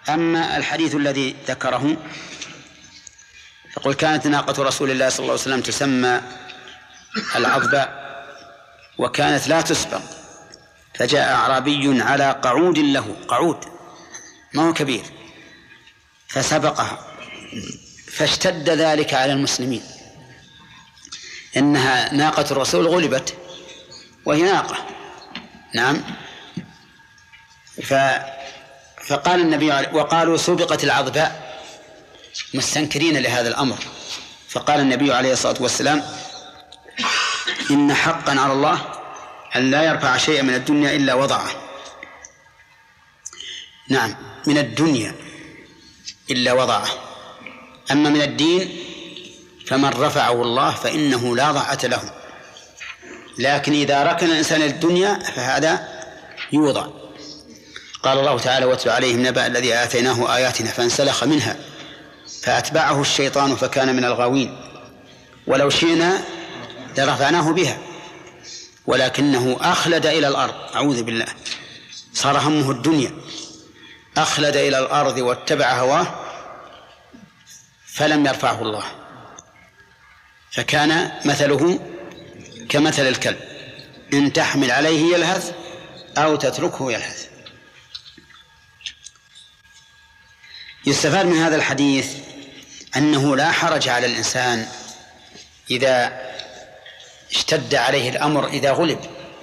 أما الحديث الذي ذكره فقل كانت ناقة رسول الله صلى الله عليه وسلم تسمى العضباء وكانت لا تسبق، فجاء أعرابي على قعود له، قعود ما هو كبير، فسبقها، فاشتد ذلك على المسلمين، إنها ناقة الرسول غلبت وهي ناقة. نعم. فقال النبي وقالوا سبقت العضباء مستنكرين لهذا الأمر، فقال النبي عليه الصلاة والسلام إن حقا على الله أن لا يرفع شيئا من الدنيا إلا وضعه. نعم، من الدنيا إلا وضعه، أما من الدين فمن رفعه الله فإنه لا ضعة له، لكن إذا ركن الإنسان الدنيا فهذا يوضع. قال الله تعالى واتل عليهم نبأ الذي آتيناه آياتنا فانسلخ منها فأتبعه الشيطان فكان من الغاوين ولو شئنا لرفعناه بها ولكنه أخلد إلى الأرض، أعوذ بالله، صار همه الدنيا، أخلد إلى الأرض واتبع هواه فلم يرفعه الله، فكان مثله كمثل الكلب إن تحمل عليه يلهث أو تتركه يلهث. يستفاد من هذا الحديث أنه لا حرج على الإنسان إذا اشتد عليه الأمر إذا غلب،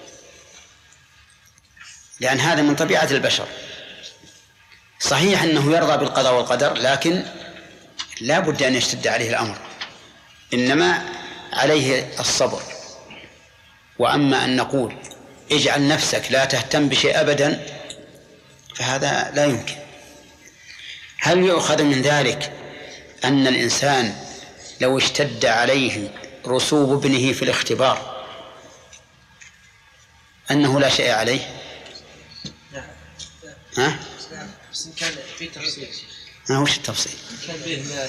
لأن هذا من طبيعة البشر. صحيح أنه يرضى بالقضاء والقدر، لكن لا بد أن يشتد عليه الأمر، إنما عليه الصبر. وأما أن نقول اجعل نفسك لا تهتم بشيء أبدا فهذا لا يمكن. هل يؤخذ من ذلك أن الإنسان لو اشتد عليه رسوب ابنه في الاختبار أنه لا شيء عليه؟ ها؟ بس كان في تفصيل. ما هوش التفصيل؟ كان به مال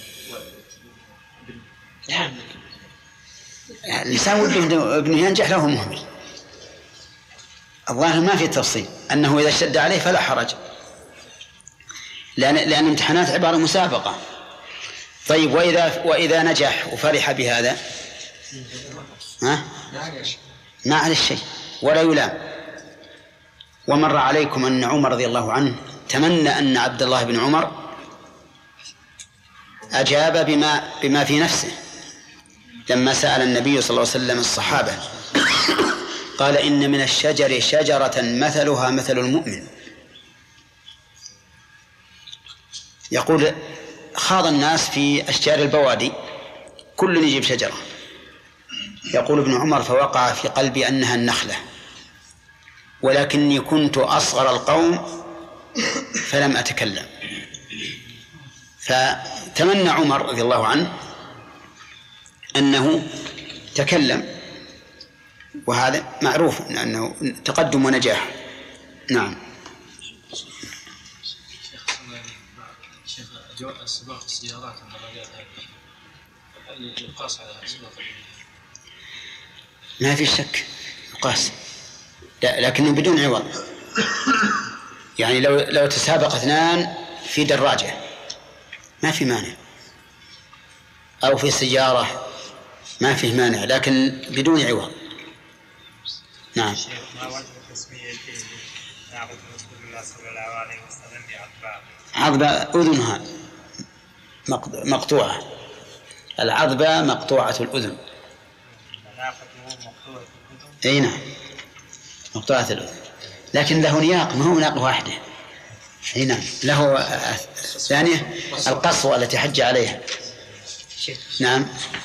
يعني الإنسان وده ابنه ينجح له مهمل. الظاهر ما في تفصيل أنه إذا اشتد عليه فلا حرج، لأن الامتحانات عبارة مسابقة. طيب وإذا نجح وفرح بهذا ها؟ ما عليه شيء ولا يلام. ومر عليكم أن عمر رضي الله عنه تمنى أن عبد الله بن عمر أجاب بما في نفسه لما سأل النبي صلى الله عليه وسلم الصحابة قال إن من الشجر شجرة مثلها مثل المؤمن. يقول خاض الناس في أشجار البوادي كل يجيب شجرة، يقول ابن عمر فوقع في قلبي أنها النخلة ولكني كنت أصغر القوم فلم أتكلم. فتمنى عمر رضي الله عنه أنه تكلم، وهذا معروف أنه تقدم ونجاح. نعم. سباق السيارات والدراجات هل يقاس على سباق؟ ما في شك يقاس، لكنه بدون عوض. يعني لو تسابق اثنان في دراجة ما في مانع، أو في سيارة ما فيه مانع، لكن بدون عوض. نعم. ما وجه تسمية ناقة رسول الله صلى الله عليه وسلم بعضباء؟ عضباء أذنها مقطوعة، العضباء مقطوعة الأذن. ناقته مقطوعة الأذن؟ أي نعم مقطوعة الأذن، لكن له نياق، ما هو ناقة واحدة. أي نعم له ثانية القصوى التي حج عليها. نعم.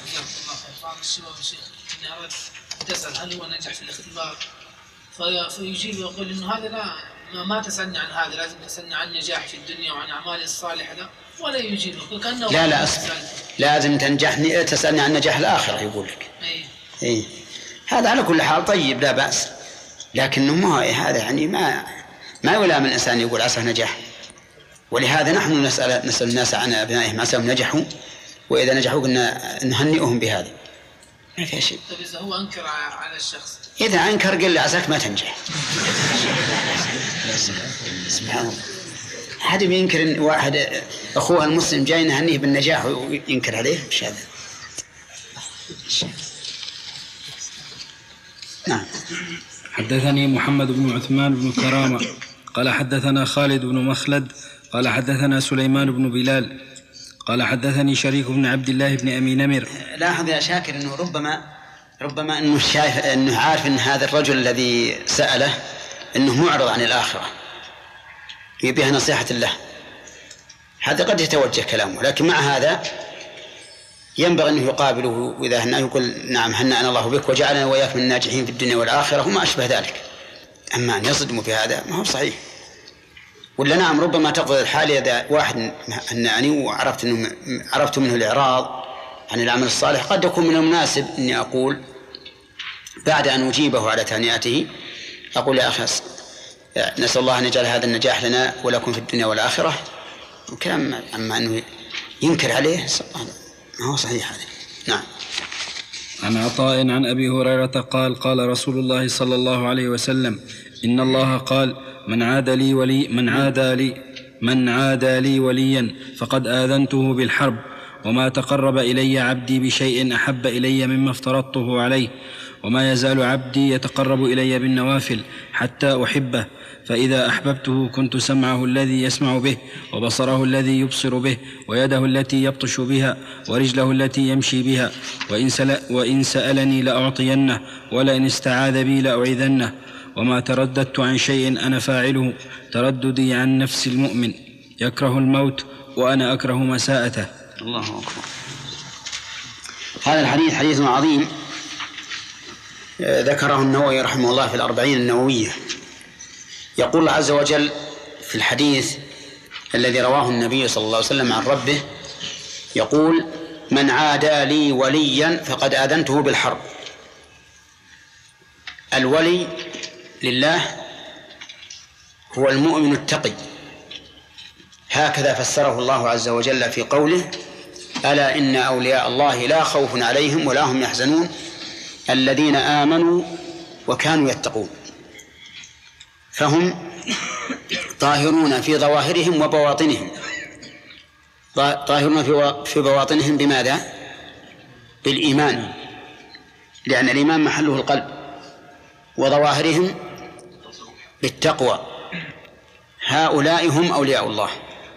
تسأل هل هو نجح في الاختبار فيجيب ويقول إنه هذا لا ما تسألني عن هذا، لازم تسألني عن نجاح في الدنيا وعن أعمال الصالحة، لا ولا يجيبه كأنه لا أصبر، لازم تنجحني تسألني عن نجاح الآخرة يقول لك. أي هذا على كل حال طيب لا بأس، لكنه ما هذا يعني ما يلام الإنسان يقول عسى نجاح. ولهذا نحن نسأل الناس عن أبنائهم عساهم نجحوا، وإذا نجحوا قلنا نهنئهم بهذا، ما فيها شيء. طيب إذا هو أنكر على الشخص، إذا أنكر قل لي عساك ما تنجح. سبحان الله، هذا بينكر إن واحد أخوه المسلم جاي نهنيه بالنجاح وينكر عليه؟ مش هذا. نعم. حدثني محمد بن عثمان بن كرامة قال حدثنا خالد بن مخلد قال حدثنا سليمان بن بلال قال حدثني شريك بن عبد الله بن أبي نمر. لاحظ يا شاكر أنه ربما أنه شايف أنه عارف أن هذا الرجل الذي سأله أنه معرض عن الآخرة يبيها نصيحة له، هذا قد يتوجه كلامه، لكن مع هذا ينبغي أنه يقابله وإذا هنا يقول نعم هنأنا الله بك وجعلنا وإياك من الناجحين في الدنيا والآخرة وما أشبه ذلك. أما أن يصدم في هذا ما هو صحيح. ولا نعم ربما تفضل الحال إذا واحد هنأني وعرفت منه الإعراض عن العمل الصالح، قد يكون من المناسب أني أقول بعد أن أجيبه على تهنئته أقول يا أخي نسأل الله أن يجعل هذا النجاح لنا ولكم في الدنيا والآخرة وكلام. أما أنه ينكر عليه ما هو صحيح هذا. نعم. عن عطاء عن أبي هريرة قال قال رسول الله صلى الله عليه وسلم إن الله قال من عادى لي وليا فقد آذنته بالحرب وما تقرب إلي عبدي بشيء أحب إلي مما افترضته عليه وما يزال عبدي يتقرب إلي بالنوافل حتى أحبه فإذا أحببته كنت سمعه الذي يسمع به وبصره الذي يبصر به ويده التي يبطش بها ورجله التي يمشي بها وإن سألني لأعطينه ولئن استعاذ بي لأعيذنه وما ترددت عن شيء أنا فاعله ترددي عن نفس المؤمن يكره الموت وأنا أكره مساءته. الله أكبر. هذا الحديث حديث عظيم ذكره النووي رحمه الله في 40 النووية. يقول الله عز وجل في الحديث الذي رواه النبي صلى الله عليه وسلم عن ربه يقول من عادى لي وليا فقد آذنته بالحرب. الولي لله هو المؤمن التقي، هكذا فسره الله عز وجل في قوله ألا إن أولياء الله لا خوف عليهم ولا هم يحزنون الذين آمنوا وكانوا يتقون. فهم طاهرون في ظواهرهم وبواطنهم. طاهرون في بواطنهم بماذا؟ بالإيمان، لأن الإيمان محله القلب، وظواهرهم بالتقوى. هؤلاء هم أولياء الله.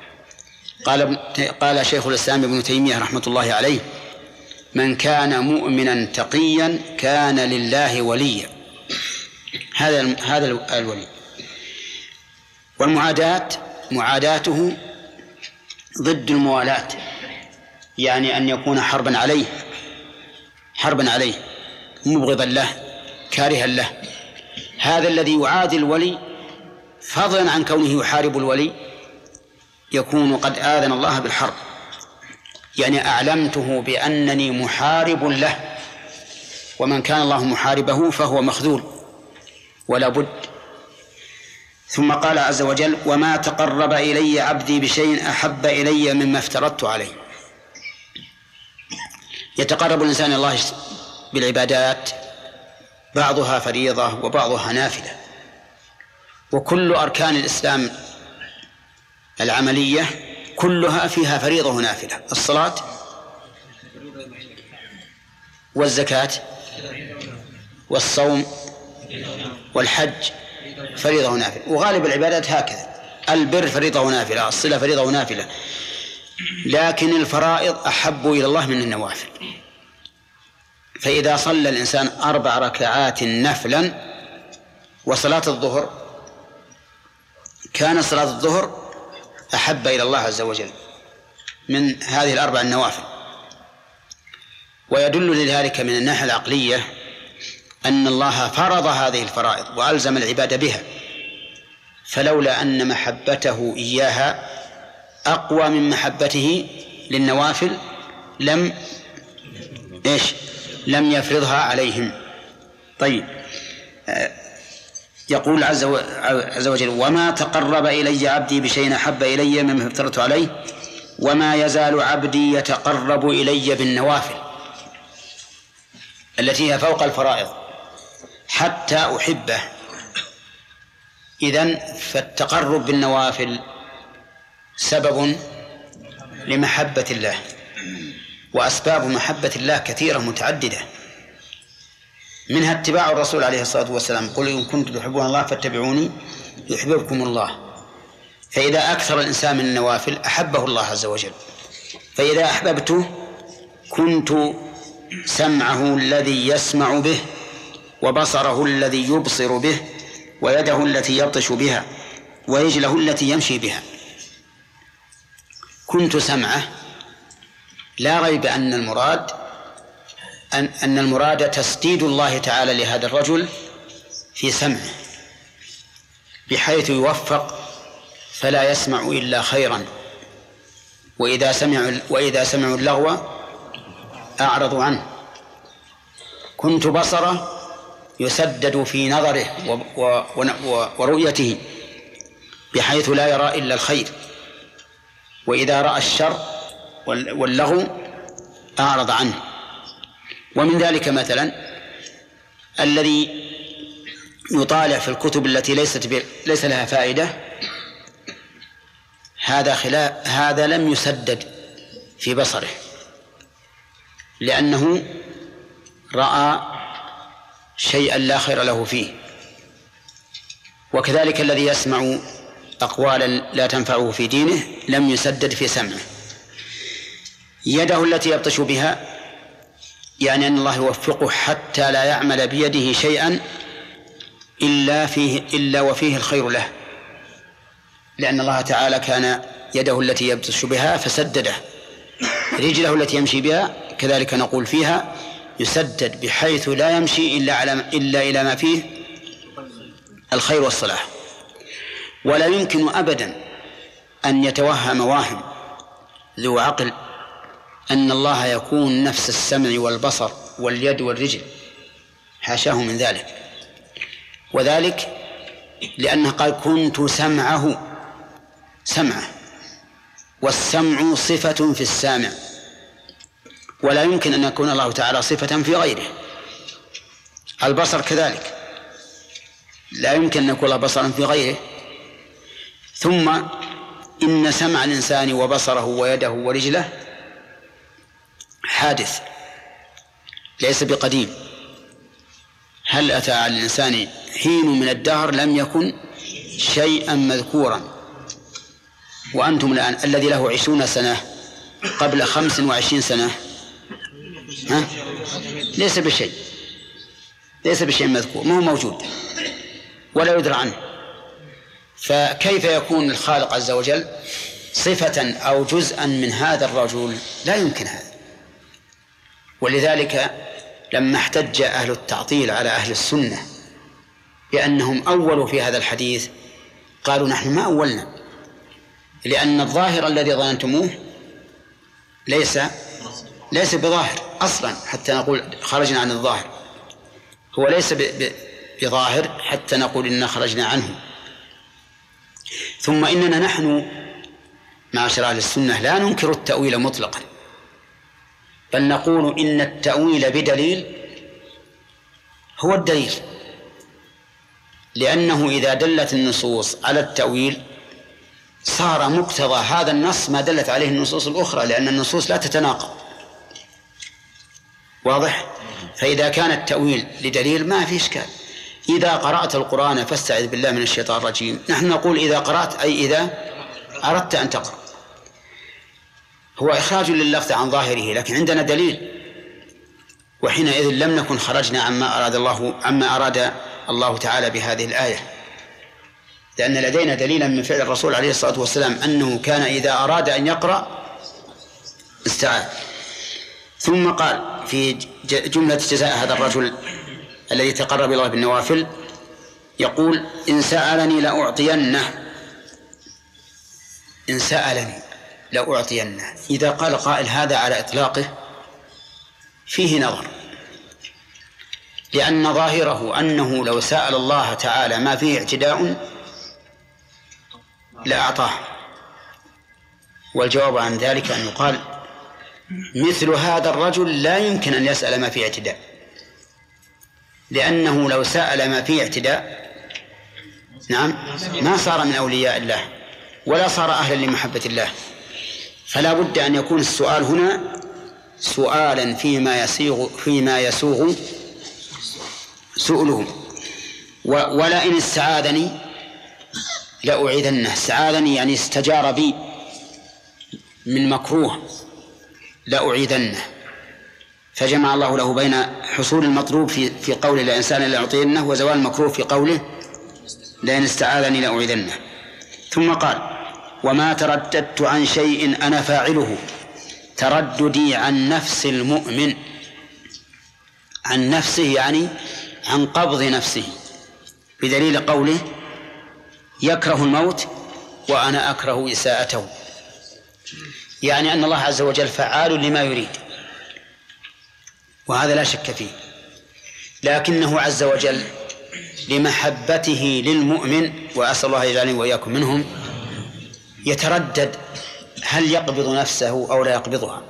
قال شيخ الإسلام ابن تيمية رحمة الله عليه من كان مؤمنا تقيا كان لله وليا. هذا الولي. معاداته ضد الموالاة، يعني أن يكون حربا عليه مبغضا له كارها له. هذا الذي يعادي الولي فضلا عن كونه يحارب الولي يكون قد آذن الله بالحرب، يعني أعلمته بأنني محارب له، ومن كان الله محاربه فهو مخذول ولا بد. ثم قال عز وجل وما تقرب إلي عبدي بشيء أحب إلي مما افترضت عليه. يتقرب الإنسان إلى الله بالعبادات بعضها فريضة وبعضها نافلة، وكل أركان الإسلام العملية كلها فيها فريضة ونافلة. الصلاة والزكاة والصوم والحج فريضة ونافلة، وغالب العبادات هكذا. البر فريضة ونافلة، الصلة فريضة ونافلة، لكن الفرائض أحب إلى الله من النوافل. فإذا صلى الإنسان 4 ركعات نفلا وصلاة الظهر كان صلاة الظهر أحب إلى الله عز وجل من هذه 4 النوافل. ويدل لذلك من الناحية العقلية أن الله فرض هذه الفرائض وألزم العبادة بها، فلولا أن محبته إياها أقوى من محبته للنوافل لم يفرضها عليهم. طيب، يقول عز وجل وما تقرب إلي عبدي بشيء أحب إلي مما افترضت عليه وما يزال عبدي يتقرب إلي بالنوافل التي هي فوق الفرائض حتى أحبه. إذن فالتقرب بالنوافل سبب لمحبة الله، وأسباب محبة الله كثيرة متعددة، منها اتباع الرسول عليه الصلاة والسلام: قل إن كنتم تحبون الله فاتبعوني يحببكم الله. فإذا أكثر الإنسان من النوافل أحبه الله عز وجل. فإذا أحببته كنت سمعه الذي يسمع به، وبصره الذي يبصر به، ويده التي يبطش بها، ورجله التي يمشي بها. كنت سمعه، لا ريب أن المراد تسديد الله تعالى لهذا الرجل في سمعه، بحيث يوفق فلا يسمع إلا خيرا، وإذا سمعوا اللغو أعرضوا عنه. كنت بصره، يسدد في نظره ورؤيته، بحيث لا يرى إلا الخير، وإذا رأى الشر واللغو أعرض عنه. ومن ذلك مثلا الذي يطالع في الكتب التي ليس لها فائدة، هذا لم يسدد في بصره، لأنه رأى شيئا لا خير له فيه. وكذلك الذي يسمع أقوالا لا تنفعه في دينه لم يسدد في سمعه. يده التي يبطش بها، يعني أن الله يوفقه حتى لا يعمل بيده شيئا إلا وفيه الخير له، لأن الله تعالى كان يده التي يبطش بها فسدده. رجله التي يمشي بها كذلك نقول فيها يسدد، بحيث لا يمشي إلا إلى ما فيه الخير والصلاح. ولا يمكن أبدا أن يتوهم واهم ذو عقل أن الله يكون نفس السمع والبصر واليد والرجل، حاشاه من ذلك. وذلك لأنه قال كنت سمعه، والسمع صفة في السامع، ولا يمكن أن يكون الله تعالى صفة في غيره. البصر كذلك لا يمكن أن يكون الله بصرا في غيره. ثم إن سمع الإنسان وبصره ويده ورجله حادث ليس بقديم. هل أتى على الإنسان حين من الدهر لم يكن شيئا مذكورا؟ وأنتم الآن الذي له 20 سنة قبل 25 سنة ليس بشيء مذكور، ما هو موجود ولا يدرى عنه. فكيف يكون الخالق عز وجل صفة أو جزءا من هذا الرجل؟ لا يمكن هذا. ولذلك لما احتج أهل التعطيل على أهل السنة بأنهم أولوا في هذا الحديث، قالوا نحن ما أولنا، لأن الظاهر الذي ظننتموه ليس بظاهر أصلا حتى نقول خرجنا عن الظاهر، هو ليس بظاهر حتى نقول إننا خرجنا عنه. ثم إننا نحن معاشر أهل السنة لا ننكر التأويل مطلقا، بل نقول إن التأويل بدليل هو الدليل، لأنه إذا دلت النصوص على التأويل صار مقتضى هذا النص ما دلت عليه النصوص الأخرى، لأن النصوص لا تتناقض. واضح؟ فإذا كان التأويل لدليل ما في إشكال. إذا قرأت القرآن فاستعذ بالله من الشيطان الرجيم، نحن نقول إذا قرأت أي إذا أردت أن تقرأ، هو إخراج لللفظ عن ظاهره، لكن عندنا دليل، وحينئذ لم نكن خرجنا عما أراد الله تعالى بهذه الآية، لأن لدينا دليلا من فعل الرسول عليه الصلاة والسلام أنه كان إذا أراد أن يقرأ استعاذ. ثم قال في جملة جزاء هذا الرجل الذي تقرب الله بالنوافل، يقول إن سألني لأعطينه. إذا قال قائل هذا على إطلاقه فيه نظر، لأن ظاهره أنه لو سأل الله تعالى ما فيه اعتداء لأعطاه. والجواب عن ذلك أن يقال مثل هذا الرجل لا يمكن أن يسأل ما فيه اعتداء، لأنه لو سأل ما فيه اعتداء ما صار من أولياء الله، ولا صار أهلا لمحبة الله. فلا بد أن يكون السؤال هنا سؤالا فيما يسوغ سؤله. ولا إن استعاذني لأعيذنه. استعاذني يعني استجار بي من مكروه لأعيذنه. فجمع الله له بين حصول المطلوب في قوله لإنسان لأعطينه وزوال المكروه في قوله لئن استعاذني لأعيذنه. ثم قال وما ترددت عن شيء أنا فاعله. ترددي عن نفس المؤمن، عن نفسه يعني عن قبض نفسه، بدليل قوله يكره الموت وأنا أكره إساءته، يعني أن الله عز وجل فعال لما يريد، وهذا لا شك فيه. لكنه عز وجل لمحبته للمؤمن، وأسأل الله يجعلني وإياكم منهم، يتردد هل يقبض نفسه أو لا يقبضها.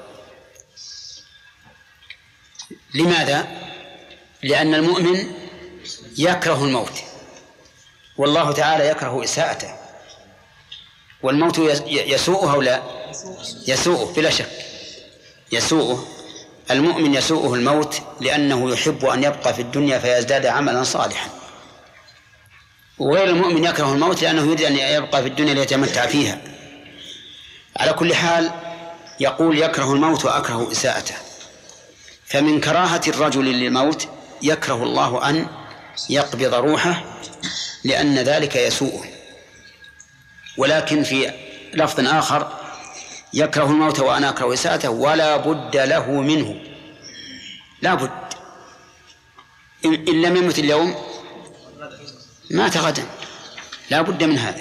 لماذا؟ لأن المؤمن يكره الموت، والله تعالى يكره إساءته، والموت يسوءه أو لا يسوءه؟ بلا شك يسوءه. المؤمن يسوءه الموت لأنه يحب أن يبقى في الدنيا فيزداد عملا صالحا، وغير المؤمن يكره الموت لأنه يريد أن يبقى في الدنيا ليتمتع فيها. على كل حال يقول يكره الموت وأكره إساءته. فمن كراهة الرجل للموت يكره الله أن يقبض روحه لأن ذلك يسوءه. ولكن في لفظ آخر يكره الموت وأنا أكره إساءته ولا بد له منه. لا بد، إن لم يمت اليوم مات غدا، لا بد من هذا.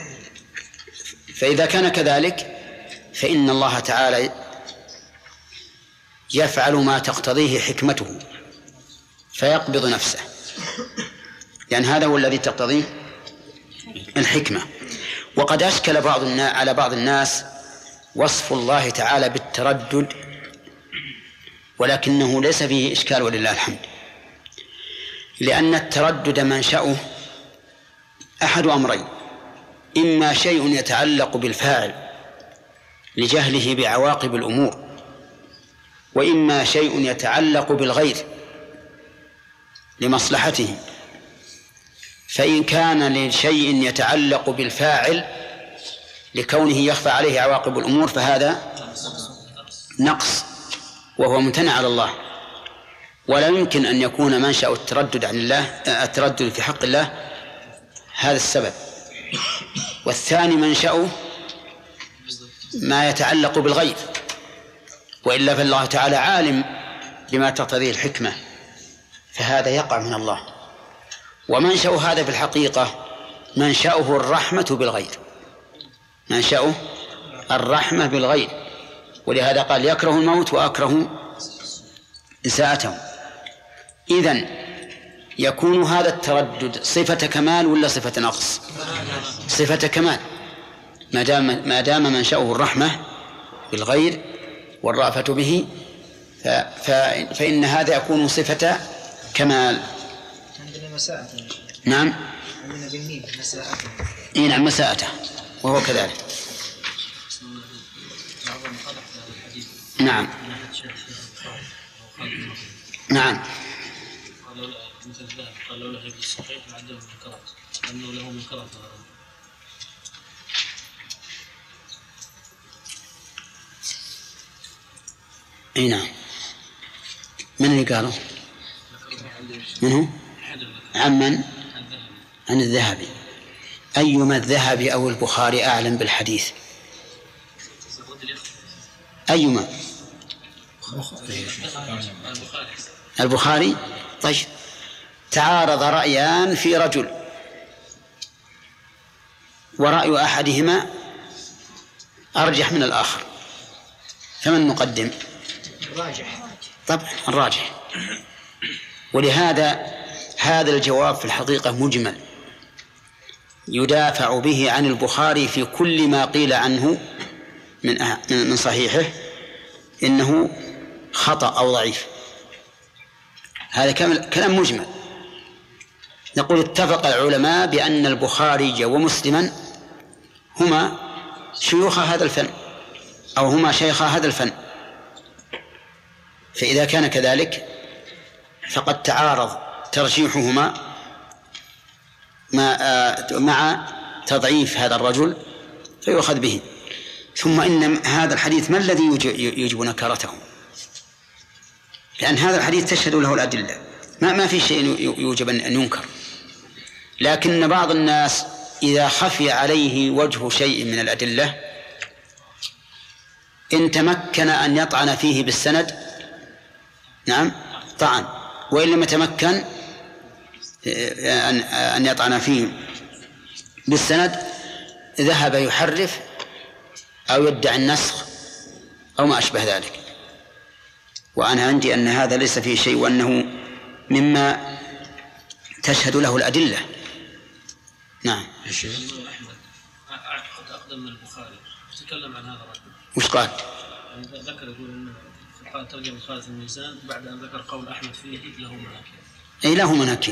فإذا كان كذلك فإن الله تعالى يفعل ما تقتضيه حكمته فيقبض نفسه، لأن هذا هو الذي تقتضيه الحكمة. وقد أشكل على بعض الناس وصف الله تعالى بالتردد، ولكنه ليس فيه إشكال ولله الحمد، لأن التردد منشأه أحد أمرين: إما شيء يتعلق بالفاعل لجهله بعواقب الأمور، وإما شيء يتعلق بالغير لمصلحته. فإن كان لشيء يتعلق بالفاعل لكونه يخفى عليه عواقب الأمور فهذا نقص وهو ممتنع على الله، ولا يمكن أن يكون منشأ التردد عن الله التردد في حق الله هذا السبب. والثاني منشأه ما يتعلق بالغير، وإلا فالله تعالى عالم بما تقتضيه الحكمة، فهذا يقع من الله. ومنشأ هذا في الحقيقة منشأه الرحمة بالغير، منشأه الرحمة بالغير، ولهذا قال يكره الموت وأكره إساءته. إذن يكون هذا التردد صفة كمال ولا صفة نقص؟ صفة كمال، ما دام منشأه الرحمة بالغير والرأفة به فإن هذا يكون صفة كمال. عندنا مساءة. نعم، عندنا بالميم مساءة. نعم مساءته، وهو كذلك. نعم نعم. مثل الذهب قال لولا هيك الصحيح لعده منكرات لأنه له منكرات. اي نعم. من اللي قالوا؟ منه؟ عمن؟ عن الذهبي. أيما الذهبي أو البخاري أعلم بالحديث؟ أيما؟ البخاري. طيب، تعارض رأيان في رجل، ورأي أحدهما أرجح من الآخر، فمن نقدم؟ الراجح. طبعا الراجح. ولهذا هذا الجواب في الحقيقة مجمل يدافع به عن البخاري في كل ما قيل عنه من صحيحه إنه خطأ أو ضعيف. هذا كلام مجمل. نقول اتفق العلماء بأن البخاري ومسلما هما شيوخ هذا الفن أو هما شيخ هذا الفن. فإذا كان كذلك فقد تعارض ترجيحهما مع تضعيف هذا الرجل فيؤخذ به. ثم إن هذا الحديث ما الذي يوجب نكرته؟ لأن هذا الحديث تشهد له الأدلة، ما في شيء يوجب أن ينكر. لكن بعض الناس إذا خفي عليه وجه شيء من الأدلة إن تمكن أن يطعن فيه بالسند نعم طعن، وإن لم يتمكن أن يطعن فيه بالسند ذهب يحرف أو يدعي النسخ أو ما أشبه ذلك. وأنا عندي أن هذا ليس فيه شيء وأنه مما تشهد له الأدلة. نعم. أحمد أقدم من البخاري تكلم عن هذا الرجل وش قال؟ ذكر يقول أنه قال ترجم خالد الميزان بعد أن ذكر قول أحمد فيه له مناكير. أي له مناكير.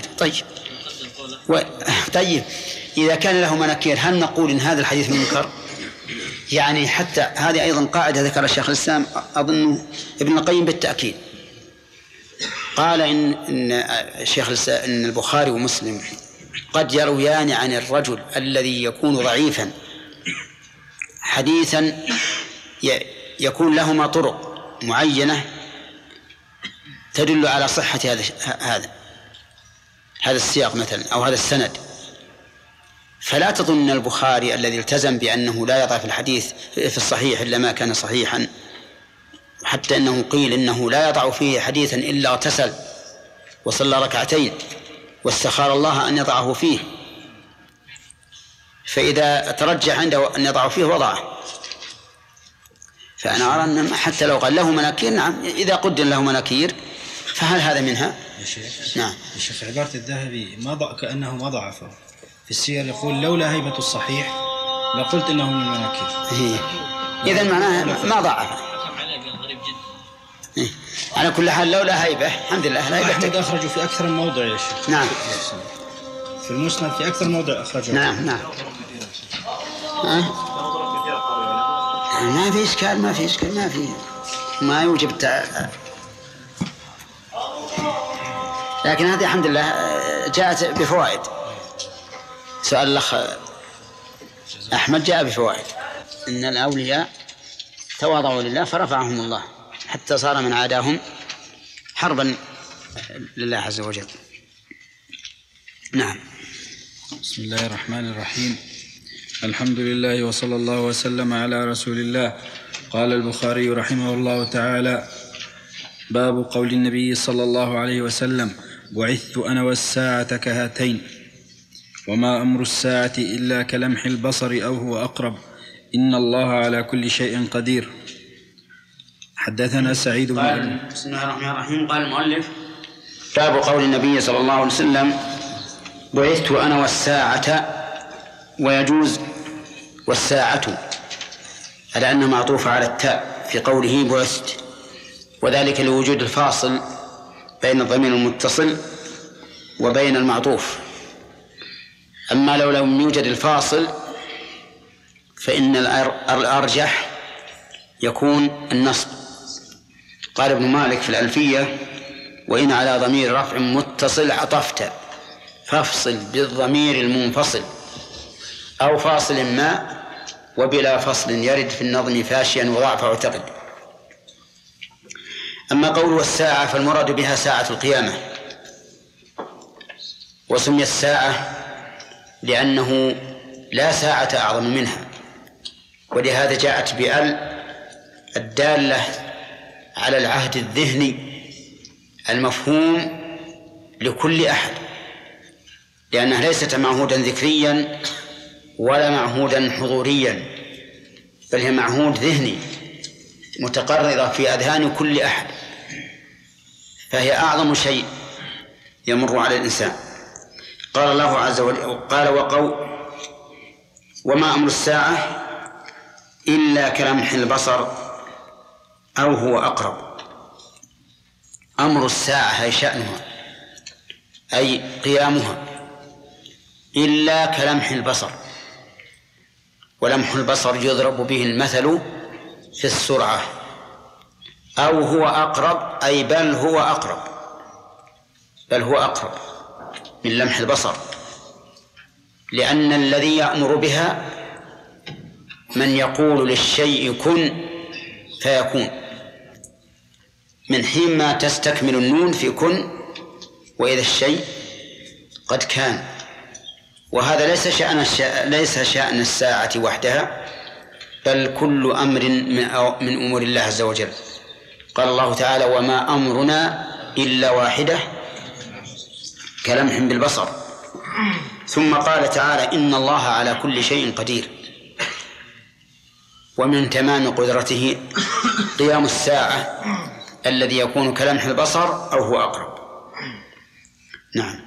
طيب إذا كان له مناكير هل نقول إن هذا الحديث منكر؟ يعني حتى هذه أيضا قاعدة ذكر الشيخ الإسلام أظن ابن القيم بالتأكيد، قال إن الشيخ الإسلام إن البخاري ومسلم قد يرويان عن الرجل الذي يكون ضعيفا حديثا يكون لهما طرق معينة تدل على صحة هذا السياق مثلا أو هذا السند. فلا تظن البخاري الذي التزم بأنه لا يضع في الحديث في الصحيح إلا ما كان صحيحا، حتى أنه قيل إنه لا يضع فيه حديثا إلا اغتسل وصلى ركعتين واستخار الله أن يضعه فيه، فإذا ترجح عنده أن يضعه فيه وضعه. فأنا أرى أن حتى لو قال له مناكير نعم، إذا قدر له مناكير فهل هذا منها؟ يا شيخ نعم. يا شيخ عبارة الذهبي كأنه ما ضعفه في السير، يقول لولا هيبة الصحيح لقلت إنه من المناكير. إذن معناها ما ضعف. غريب جدا. على كل حال لولا هيبة الحمد لله. لا أحمد أخرجوا في أكثر من موضع يا شيخ. نعم. في المسند في أكثر موضع أخرجوا. نعم. ما في إشكال ما يوجب لكن هذه الحمد لله جاءت بفوائد. سؤال الأخ أحمد جاء بفوائد إن الأولياء تواضعوا لله فرفعهم الله حتى صار من عاداهم حربا لله عز وجل. نعم. بسم الله الرحمن الرحيم. الحمد لله وصلى الله وسلم على رسول الله. قال البخاري رحمه الله تعالى: باب قول النبي صلى الله عليه وسلم: بعثت أنا والساعة كهاتين، وما أمر الساعة إلا كلمح البصر أو هو أقرب، إن الله على كل شيء قدير. حدثنا سعيد بن بسم الله الرحمن الرحيم. قال المؤلف: باب قول النبي صلى الله عليه وسلم: بعثت أنا والساعة، ويجوز والساعة على أنه معطوف على التاء في قوله بعثت، وذلك لوجود الفاصل بين الضمير المتصل وبين المعطوف. أما لو لم يوجد الفاصل فإن الأرجح يكون النصب. قال ابن مالك في الألفية: وإن على ضمير رفع متصل عطفت فافصل بالضمير المنفصل أو فاصل ما وبلا فصل يرد في النظم فاشيا وضعف اعتقد. أما قول الساعة فالمراد بها ساعة القيامة، وسمي الساعة لأنه لا ساعة أعظم منها، ولهذا جاءت بأل الدالة على العهد الذهني المفهوم لكل أحد، لأنها ليست معهودا ذكريا ولا معهودا حضوريا، بل هي معهود ذهني متقررة في أذهان كل أحد، فهي أعظم شيء يمر على الإنسان. قال الله عز وجل: قال وما أمر الساعة إلا كلمح البصر أو هو أقرب. أمر الساعة أي شأنها أي قيامها إلا كلمح البصر، ولمح البصر يضرب به المثل في السرعة، أو هو أقرب، أي بل هو أقرب من لمح البصر، لأن الذي يأمر بها من يقول للشيء كن فيكون، من حين ما تستكمل النون في كن وإذا الشيء قد كان. وهذا ليس شأن الساعة وحدها، بل كل أمر من أمور الله عز وجل. قال الله تعالى: وما أمرنا إلا واحدة كلمح بالبصر. ثم قال تعالى: إن الله على كل شيء قدير. ومن تمام قدرته قيام الساعة الذي يكون كلمح البصر أو هو أقرب. نعم.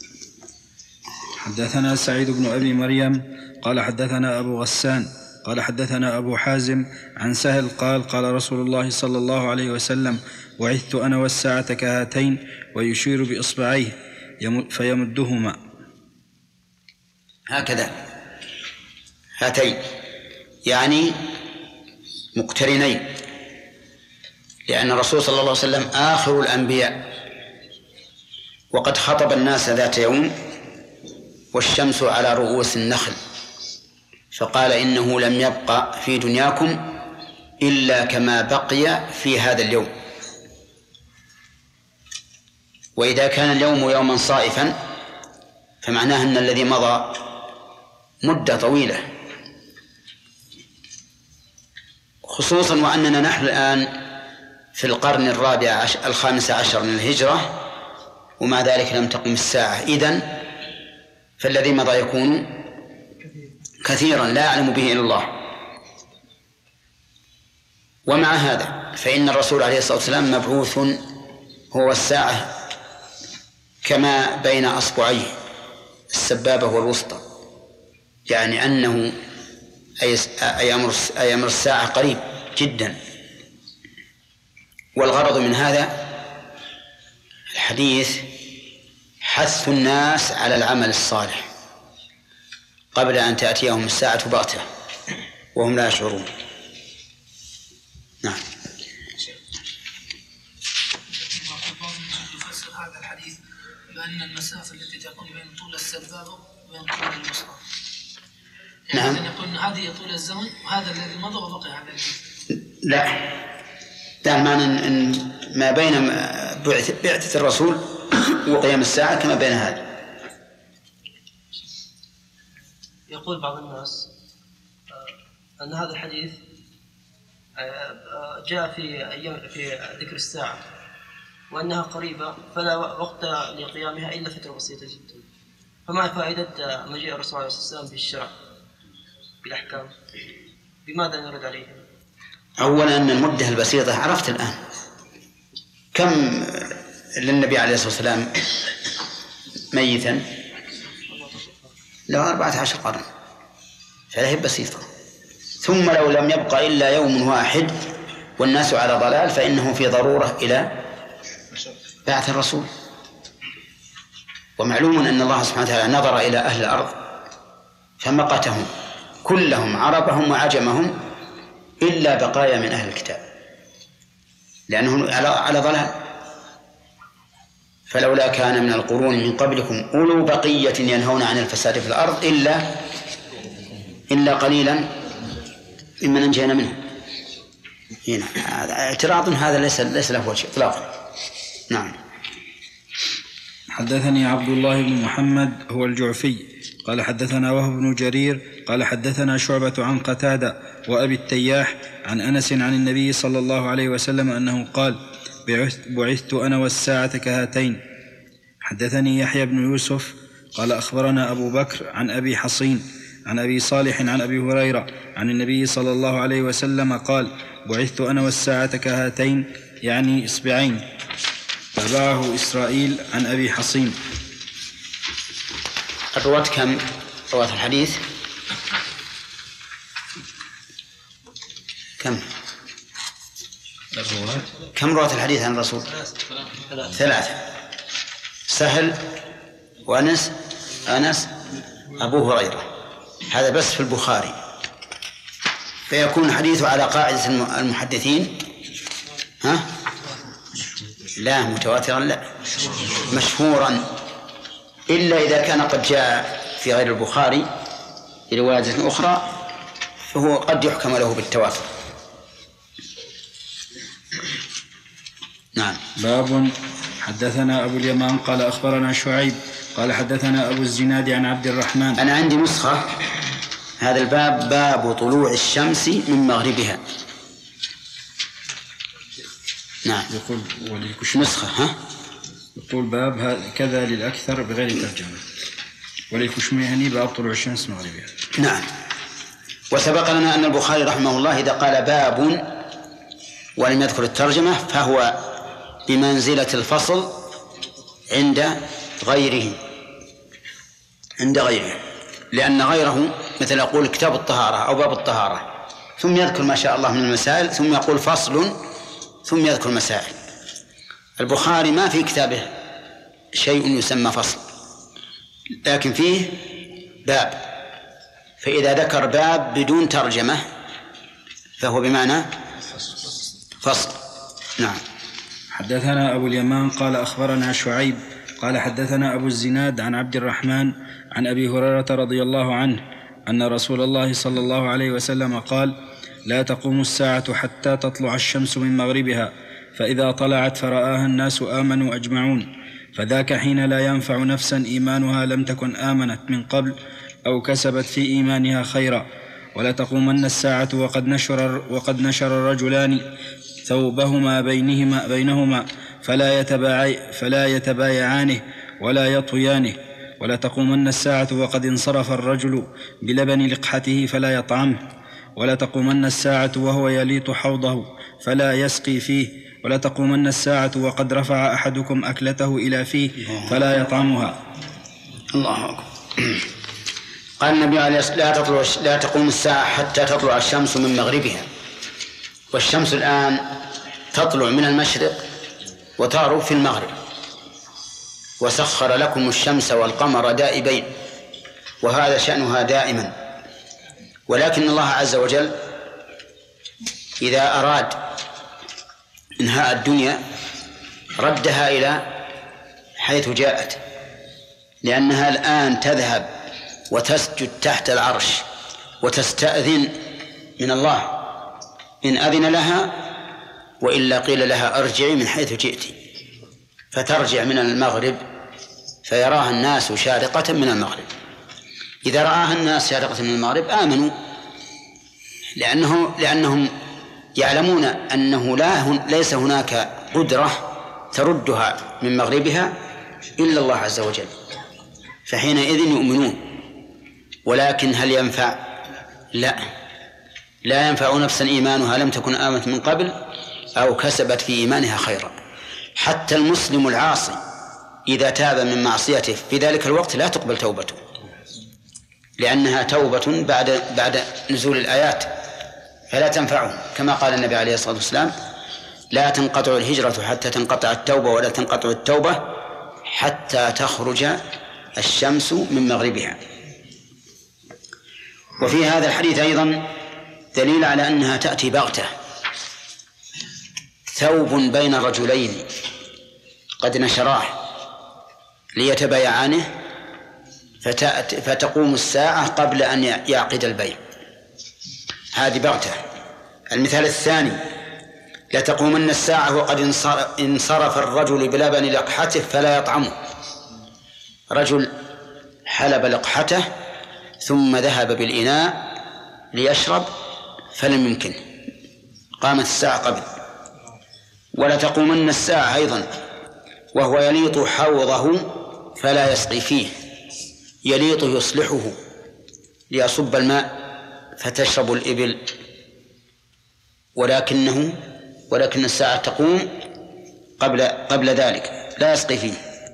حدثنا سعيد بن أبي مريم قال حدثنا أبو غسان قال حدثنا أبو حازم عن سهل قال: قال رسول الله صلى الله عليه وسلم: بعثت أنا والساعة كهاتين، ويشير بإصبعيه فيمدهما هكذا، هاتين يعني مقترنين، لأن الرسول صلى الله عليه وسلم آخر الأنبياء، وقد خطب الناس ذات يوم والشمس على رؤوس النخل، فقال: إنه لم يبقى في دنياكم إلا كما بقي في هذا اليوم. وإذا كان اليوم يوما صائفا فمعناه أن الذي مضى مدة طويلة، خصوصا وأننا نحن الآن في القرن الخامس عشر من الهجرة، ومع ذلك لم تقم الساعة. إذن فالذي مضى يكون كثيرا لا يعلم به إلا الله. ومع هذا فإن الرسول عليه الصلاة والسلام مبعوث هو الساعة كما بين أصبعيه السبابة والوسطى، يعني أنه أي أمر الساعة قريب جدا. والغرض من هذا الحديث حث الناس على العمل الصالح قبل أن تأتيهم الساعة بغتة وهم لا يشعرون. نعم. يفسر هذا الحديث بأن المسافة التي تكون بين طول السبابة وبين طول الوسطى، نعم. يعني يقول هذه طول الزمن وهذا الذي مضى وبقي هذا الذي. لا، ده معنى أن ما بين بعثة الرسول وقيام الساعة كما بين هذا. يقول بعض الناس أن هذا الحديث جاء في ذكر الساعة وأنها قريبة فلا وقت لقيامها إلا فترة بسيطة جدا، فما فائدة مجيء الرسول عليه الصلاة والسلام بالشرع بالأحكام؟ بماذا نرد عليه؟ أولا أن المدة البسيطة عرفت الآن كم للنبي عليه الصلاة والسلام ميتا، له 14 قرن، فلا هي بسيطة. ثم لو لم يبقى إلا يوم واحد والناس على ضلال فإنه في ضرورة إلى بعث الرسول. ومعلوم أن الله سبحانه وتعالى نظر إلى أهل الأرض فمقتهم كلهم عربهم وعجمهم إلا بقايا من أهل الكتاب لأنهم على ضلال. فلولا كان من القرون من قبلكم أولو بقية ينهون عن الفساد في الأرض إلا قليلا ممن أنجينا منهم. هنا اعتراض هذا ليس له وجه إطلاقا. نعم. حدثني عبد الله بن محمد هو الجعفي قال حدثنا وهب بن جرير قال حدثنا شعبة عن قتادة وأبي التياح عن أنس عن النبي صلى الله عليه وسلم أنه قال: بعثت أنا والساعة كهاتين. حدثني يحيى بن يوسف قال أخبرنا أبو بكر عن أبي حصين عن أبي صالح عن أبي هريرة عن النبي صلى الله عليه وسلم قال: بعثت أنا والساعة كهاتين، يعني إصبعين. تابعه إسرائيل عن أبي حصين. الرواة كم رواة الحديث؟ كم رواة الحديث عن الرسول؟ 3: سهل وأنس أبو هريرة، هذا بس في البخاري. فيكون الحديث على قاعدة المحدثين لا متواترا، لا مشهورا، إلا إذا كان قد جاء في غير البخاري رواية أخرى فهو قد يحكم له بالتواتر. نعم. باب حدثنا أبو اليمان قال أخبرنا شعيب قال حدثنا أبو الزناد عن عبد الرحمن. أنا عندي نسخة هذا الباب باب طلوع الشمس من مغربها. نعم. يقول نسخة يقول باب كذا للأكثر بغير ترجمة، وللكشميهني باب طلوع الشمس من مغربها. نعم. وسبق لنا أن البخاري رحمه الله إذا قال باب ولم يذكر الترجمة فهو بمنزلة الفصل عند غيره، لأن غيره مثل يقول كتاب الطهارة أو باب الطهارة ثم يذكر ما شاء الله من المسائل ثم يقول فصل ثم يذكر مسائل. البخاري ما في كتابه شيء يسمى فصل، لكن فيه باب، فإذا ذكر باب بدون ترجمة فهو بمعنى فصل. نعم. حدثنا أبو اليمان قال أخبرنا شعيب قال حدثنا أبو الزناد عن عبد الرحمن عن أبي هريرة رضي الله عنه أن رسول الله صلى الله عليه وسلم قال: لا تقوم الساعة حتى تطلع الشمس من مغربها، فإذا طلعت فرآها الناس آمنوا أجمعون، فذاك حين لا ينفع نفسا إيمانها لم تكن آمنت من قبل أو كسبت في إيمانها خيرا. ولا تقومن الساعة وقد نشر الرجلان ثوبهما بينهما فلا يتبايعانه ولا يطويانه. ولا تقومن الساعة وقد انصرف الرجل بلبن لقحته فلا يطعمه. ولا تقومن الساعة وهو يليط حوضه فلا يسقي فيه. ولا تقومن الساعة وقد رفع أحدكم أكلته إلى فيه فلا يطعمها. الله أكبر. قال النبي عليه الصلاة والسلام: لا تقوم الساعة حتى تطلع الشمس من مغربها. والشمس الآن تطلع من المشرق وتغرب في المغرب، وسخر لكم الشمس والقمر دائبين، وهذا شأنها دائما. ولكن الله عز وجل إذا أراد إنهاء الدنيا ردها إلى حيث جاءت، لأنها الآن تذهب وتسجد تحت العرش وتستأذن من الله إن أذن لها، وإلا قيل لها ارجعي من حيث جئت، فترجع من المغرب فيراها الناس شارقة من المغرب. إذا رآها الناس شارقة من المغرب آمنوا، لأنهم يعلمون أنه ليس هناك قدرة تردها من مغربها إلا الله عز وجل، فحينئذ يؤمنون. ولكن هل ينفع؟ لا ينفع نفسا إيمانها لم تكن آمنت من قبل أو كسبت في إيمانها خيرا. حتى المسلم العاصي إذا تاب من معصيته في ذلك الوقت لا تقبل توبته، لأنها توبة بعد نزول الآيات، فلا تنفعه، كما قال النبي عليه الصلاة والسلام: لا تنقطع الهجرة حتى تنقطع التوبة، ولا تنقطع التوبة حتى تخرج الشمس من مغربها. وفي هذا الحديث أيضا دليل على أنها تأتي بغتة. ثوب بين رجلين قد نشراه ليتبايعانه، فتقوم الساعة قبل أن يعقد البيع، هذه بغتة. المثال الثاني: لتقومن الساعة وقد انصرف الرجل بلبن لقحته فلا يطعمه. رجل حلب لقحته ثم ذهب بالإناء ليشرب فلم يمكن، قامت الساعة قبل. ولا تقومن الساعة أيضا وهو يليط حوضه فلا يسقي فيه. يليط يصلحه ليصب الماء فتشرب الإبل، ولكن الساعة تقوم قبل ذلك لا يسقي فيه.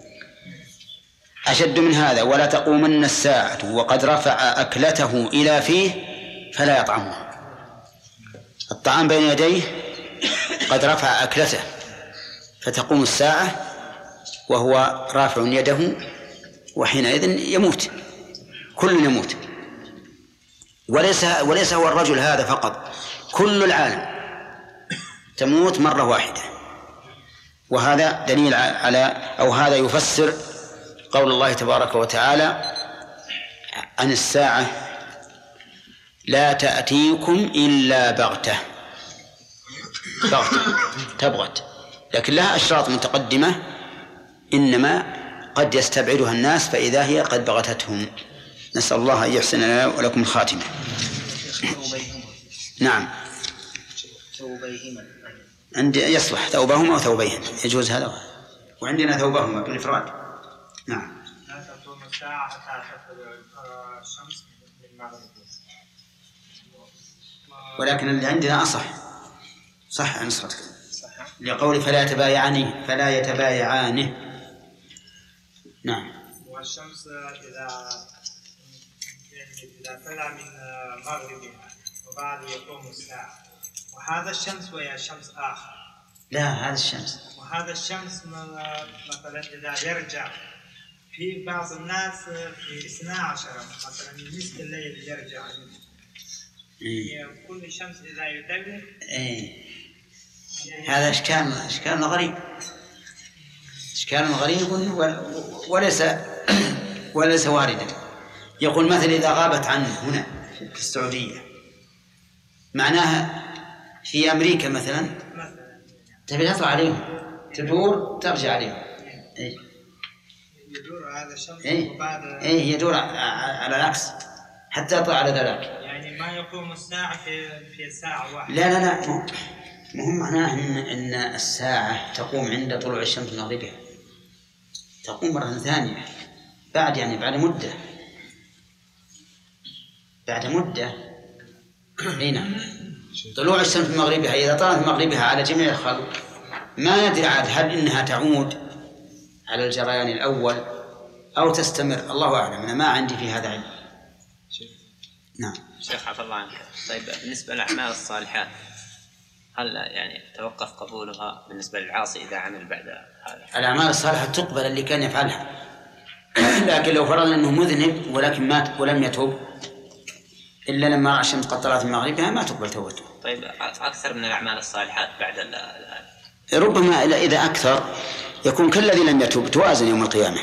أشد من هذا: ولا تقومن الساعة وقد رفع أكلته إلى فيه فلا يطعمها. الطعام بين يديه قد رفع أكلته، فتقوم الساعة وهو رافع يده، وحينئذ يموت، كل يموت. وليس هو الرجل هذا فقط، كل العالم تموت مرة واحدة. وهذا دليل على، أو هذا يفسر قول الله تبارك وتعالى عن الساعة: لا تأتيكم إلا بغتة، تبغت، لكن لها أشراط متقدمة إنما قد يستبعدها الناس فإذا هي قد بغتتهم. نسأل الله أن يحسن لنا ولكم الخاتمة. نعم، عندي يصلح ثوبهما وثوبيهن، يجوز هذا، وعندنا ثوبهما بالإفراد. نعم. لا تقوم الساعة حتى تطلع الشمس من المغرب. ولكن اللي عندنا أصح، صح نصرتك لقول فلا يتبايعانه. نعم. والشمس إذا طلع من مغربها وبعد يقوم الساعة، وهذا الشمس وهي شمس آخر. لا، هذا الشمس، وهذا الشمس مثلا إذا يرجع في بعض الناس في 12 مثلا نصف الليل يرجع. كل شمس إذا يدور. هذا إشكال غريب وليس واردا. يقول مثل إذا غابت عنه هنا في السعودية، معناها في أمريكا مثلا تبي تطلع عليهم، تدور ترجع عليهم. يدور هذا الشمس وبعد يدور على العكس حتى يطلع على ذلك. يعني ما يقوم الساعة في ساعة واحدة. لا، مهم معناه إن الساعة تقوم عند طلوع الشمس من مغربها، تقوم مرة ثانية بعد مدة. هنا طلوع الشمس من مغربها، إذا طلعت من مغربها على جميع الخلق ما ندري عاد هل إنها تعود على الجريان الأول أو تستمر، الله أعلم، أنا ما عندي في هذا علم. نعم. شيخ عفى الله عنك، طيب بالنسبة للأعمال الصالحات هل يعني توقف قبولها بالنسبة للعاصي إذا عمل بعد هذا؟ الأعمال الصالحة تقبل اللي كان يفعلها، لكن لو فرضنا أنه مذنب ولكن مات ولم يتوب إلا لما رأى الشمس قد طلعت من مغربها ما تقبل توبته. طيب أكثر من الأعمال الصالحات بعد ربما إذا أكثر يكون كالذي لم يتوب توازن يوم القيامة.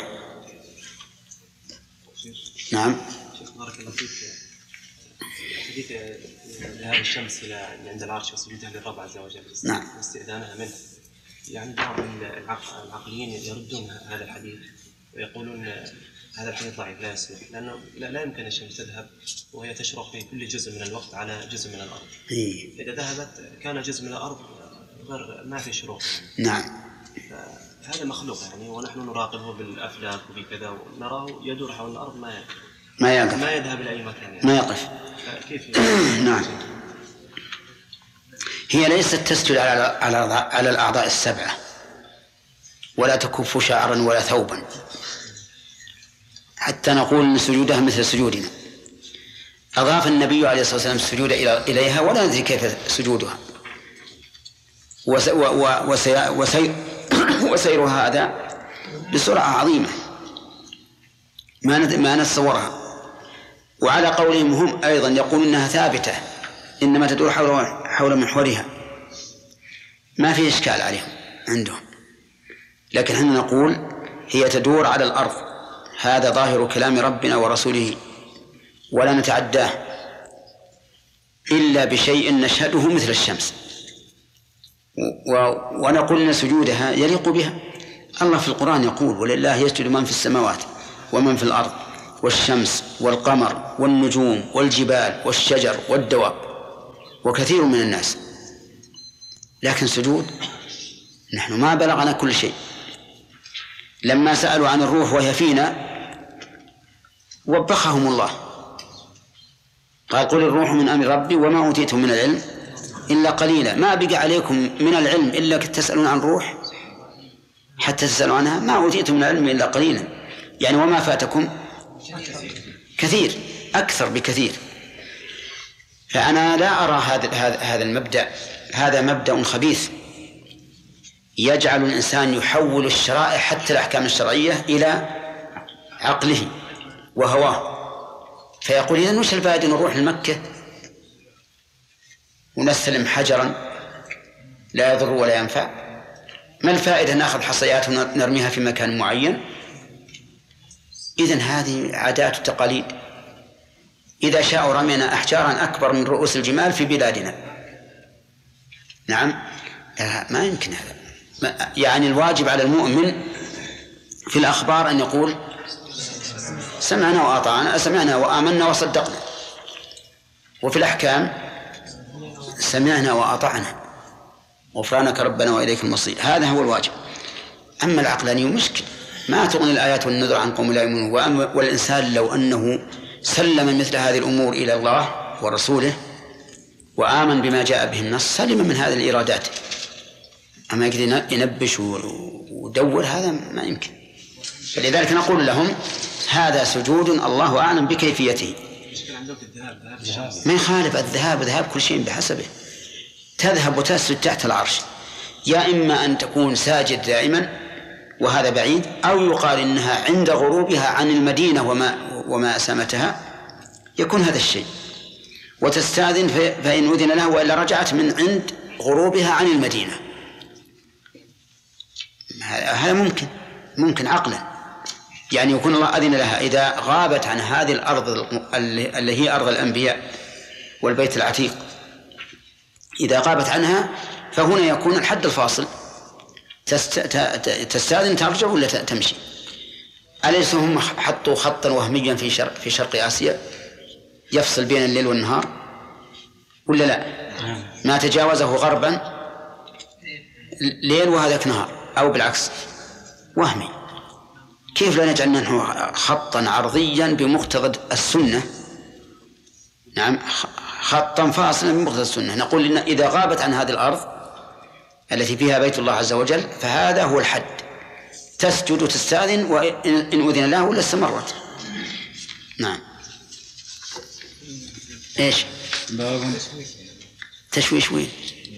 نعم. شيخ بارك الله فيك، حديث ذهاب الشمس إلى عند العرش وسجودها للرب عز وجل، نعم، واستئذانها منه، يعني بعض العقليين يردون هذا الحديث ويقولون هذا الحديث ضعيف لا يصلح، لأنه لا يمكن الشمس تذهب وهي تشرق في كل جزء من الوقت على جزء من الأرض. إذا ذهبت كان جزء من الأرض غير ما في شروق. نعم. هذا مخلوق يعني، ونحن نراقبه بالأفلاك وبكذا ونراه يدور حول الأرض ما يقف، ما يذهب إلى أي مكان يعني. ما يقف. كيف نعم. هي ليست تسجد على الأعضاء السبعة، ولا تكف شعرا ولا ثوبا حتى نقول أن سجودها مثل سجودنا. أضاف النبي عليه الصلاة والسلام السجود إليها ولا ندري كيف سجودها، وسيرها هذا بسرعة عظيمة ما نتصورها. وعلى قولهم هم أيضا يقولون أنها ثابتة، إنما تدور حول محورها، ما في إشكال عليهم عندهم، لكن نحن نقول هي تدور على الأرض، هذا ظاهر كلام ربنا ورسوله، ولا نتعداه إلا بشيء نشهده مثل الشمس، ونقول أن سجودها يليق بها. الله في القرآن يقول: ولله يسجد من في السماوات ومن في الأرض والشمس والقمر والنجوم والجبال والشجر والدواب وكثير من الناس. لكن سجود نحن ما بلغنا كل شيء. لما سألوا عن الروح وهي فينا وبخهم الله، قال: قل الروح من أمر ربي وما أوتيتم من العلم إلا قليلا. ما بقى عليكم من العلم إلا تسألون عن الروح حتى تسألوا عنها، ما أوتيتم من العلم إلا قليلا، يعني وما فاتكم كثير، أكثر بكثير. فأنا لا أرى هذا المبدأ، هذا مبدأ خبيث يجعل الإنسان يحول الشرائع حتى الأحكام الشرعية إلى عقله وهواه، فيقول إذن وش الفائدة نروح لمكة ونستلم حجرا لا يضر ولا ينفع؟ ما الفائدة نأخذ حصيات ونرميها في مكان معين؟ إذن هذه عادات وتقاليد. إذا شاءوا رمينا أحجارا أكبر من رؤوس الجمال في بلادنا. نعم، ما يمكن هذا. يعني الواجب على المؤمن في الأخبار أن يقول سمعنا وأطعنا، سمعنا وآمنا وصدقنا، وفي الأحكام سمعنا وأطعنا غفرانك ربنا وإليك المصير. هذا هو الواجب. أما العقلاني مشكل، ما تغني الآيات والنذر عن قوم لا يؤمنون. والإنسان لو أنه سلم مثل هذه الأمور إلى الله ورسوله وآمن بما جاء به النص سلم من هذه الإرادات. أما يقدر ينبش ودور هذا ما يمكن. فلذلك نقول لهم هذا سجود الله أعلم بكيفيته. ما يخالف الذهاب كل شيء بحسبه. تذهب وتسجد تحت العرش، يا إما أن تكون ساجد دائما وهذا بعيد، أو يقال إنها عند غروبها عن المدينة وما أسامتها يكون هذا الشيء، وتستأذن فإن أذن لها، وإلا رجعت من عند غروبها عن المدينة. هذا ممكن عقلا، يعني يكون الله أذن لها إذا غابت عن هذه الأرض اللي هي أرض الأنبياء والبيت العتيق، إذا غابت عنها فهنا يكون الحد الفاصل، تستأذن ترجع ولا تمشي. أليس هم حطوا خطا وهميا في شرق آسيا يفصل بين الليل والنهار ولا لا؟ ما تجاوزه غربا ليل وهذاك نهار، أو بالعكس وهمي. كيف لا نجعل نحن خطا عرضيا بمقتضى السنة؟ نعم، خطا فاصلا بمقتضى السنة. نقول إن إذا غابت عن هذه الأرض التي فيها بيت الله عز وجل فهذا هو الحد، تسجد وتستأذن، وإن أذن له ولا استمرت. نعم. إيش باب تشويش وين؟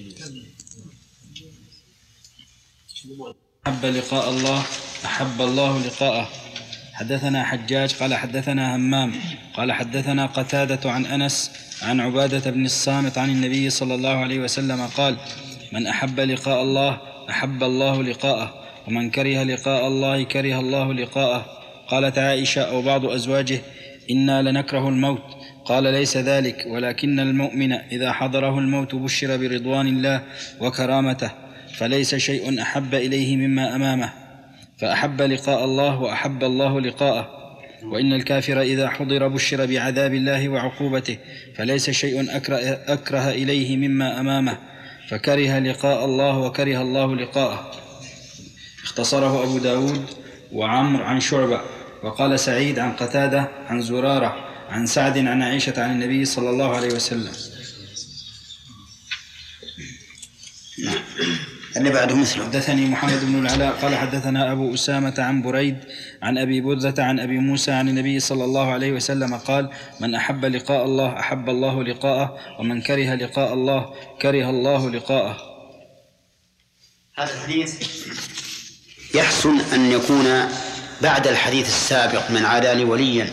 أحب لقاء الله أحب الله لقاءه. حدثنا حجاج قال حدثنا همام قال حدثنا قتادة عن أنس عن عبادة بن الصامت عن النبي صلى الله عليه وسلم قال: من أحب لقاء الله أحب الله لقاءه، ومن كره لقاء الله كره الله لقاءه. قالت عائشة أو بعض أزواجه: إنا لنكره الموت. قال: ليس ذلك، ولكن المؤمن إذا حضره الموت بشر برضوان الله وكرامته، فليس شيء أحب إليه مما أمامه، فأحب لقاء الله وأحب الله لقاءه. وإن الكافر إذا حضر بشر بعذاب الله وعقوبته، فليس شيء أكره إليه مما أمامه، فكره لقاء الله وكره الله لقاءه. اختصره أبو داود وعمر عن شعبة. وقال سعيد عن قتادة عن زرارة عن سعد عن عائشة عن النبي صلى الله عليه وسلم. اللي بعده مثله. حدثني محمد بن العلاء قال حدثنا أبو أسامة عن بريد عن أبي بردة عن أبي موسى عن النبي صلى الله عليه وسلم قال: من أحب لقاء الله أحب الله لقاءه، ومن كره لقاء الله كره الله لقاءه. هذا الحديث يحسن أن يكون بعد الحديث السابق: من عادى لي وليا،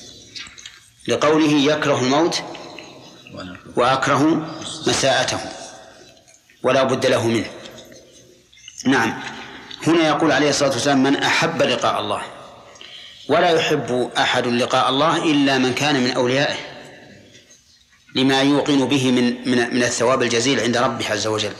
لقوله يكره الموت وأكره مساءته ولا بد له منه. نعم، هنا يقول عليه الصلاة والسلام: من أحب لقاء الله. ولا يحب أحد لقاء الله إلا من كان من أوليائه، لما يوقن به من الثواب الجزيل عند ربه عز وجل.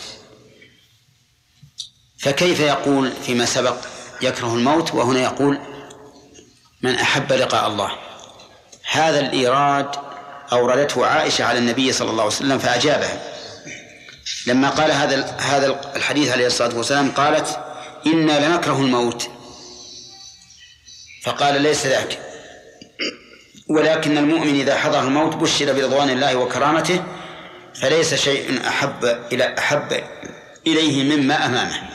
فكيف يقول فيما سبق يكره الموت وهنا يقول من أحب لقاء الله؟ هذا الإيراد أوردته عائشة على النبي صلى الله عليه وسلم فأجابها لما قال هذا الحديث عليه الصلاة والسلام. قالت: إنا لنكره الموت، فقال: ليس ذاك، ولكن المؤمن إذا حضر الموت بشر برضوان الله وكرامته، فليس شيء أحب إليه مما أمامه.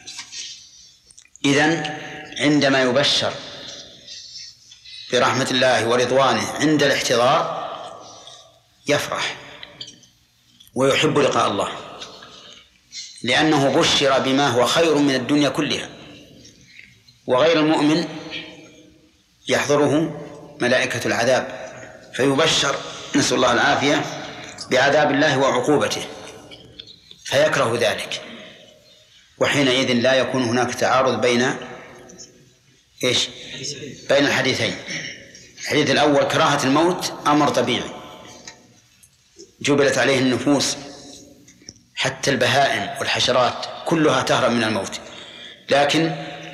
إذن عندما يبشر برحمة الله ورضوانه عند الاحتضار يفرح ويحب لقاء الله، لأنه بشر بما هو خير من الدنيا كلها. وغير المؤمن يحضره ملائكة العذاب فيبشر نسأل الله العافية بعذاب الله وعقوبته فيكره ذلك، وحينئذ لا يكون هناك تعارض بين الحديثين. الحديث الأول كراهة الموت أمر طبيعي جبلت عليه النفوس، حتى البهائم والحشرات كلها تهرب من الموت، لكن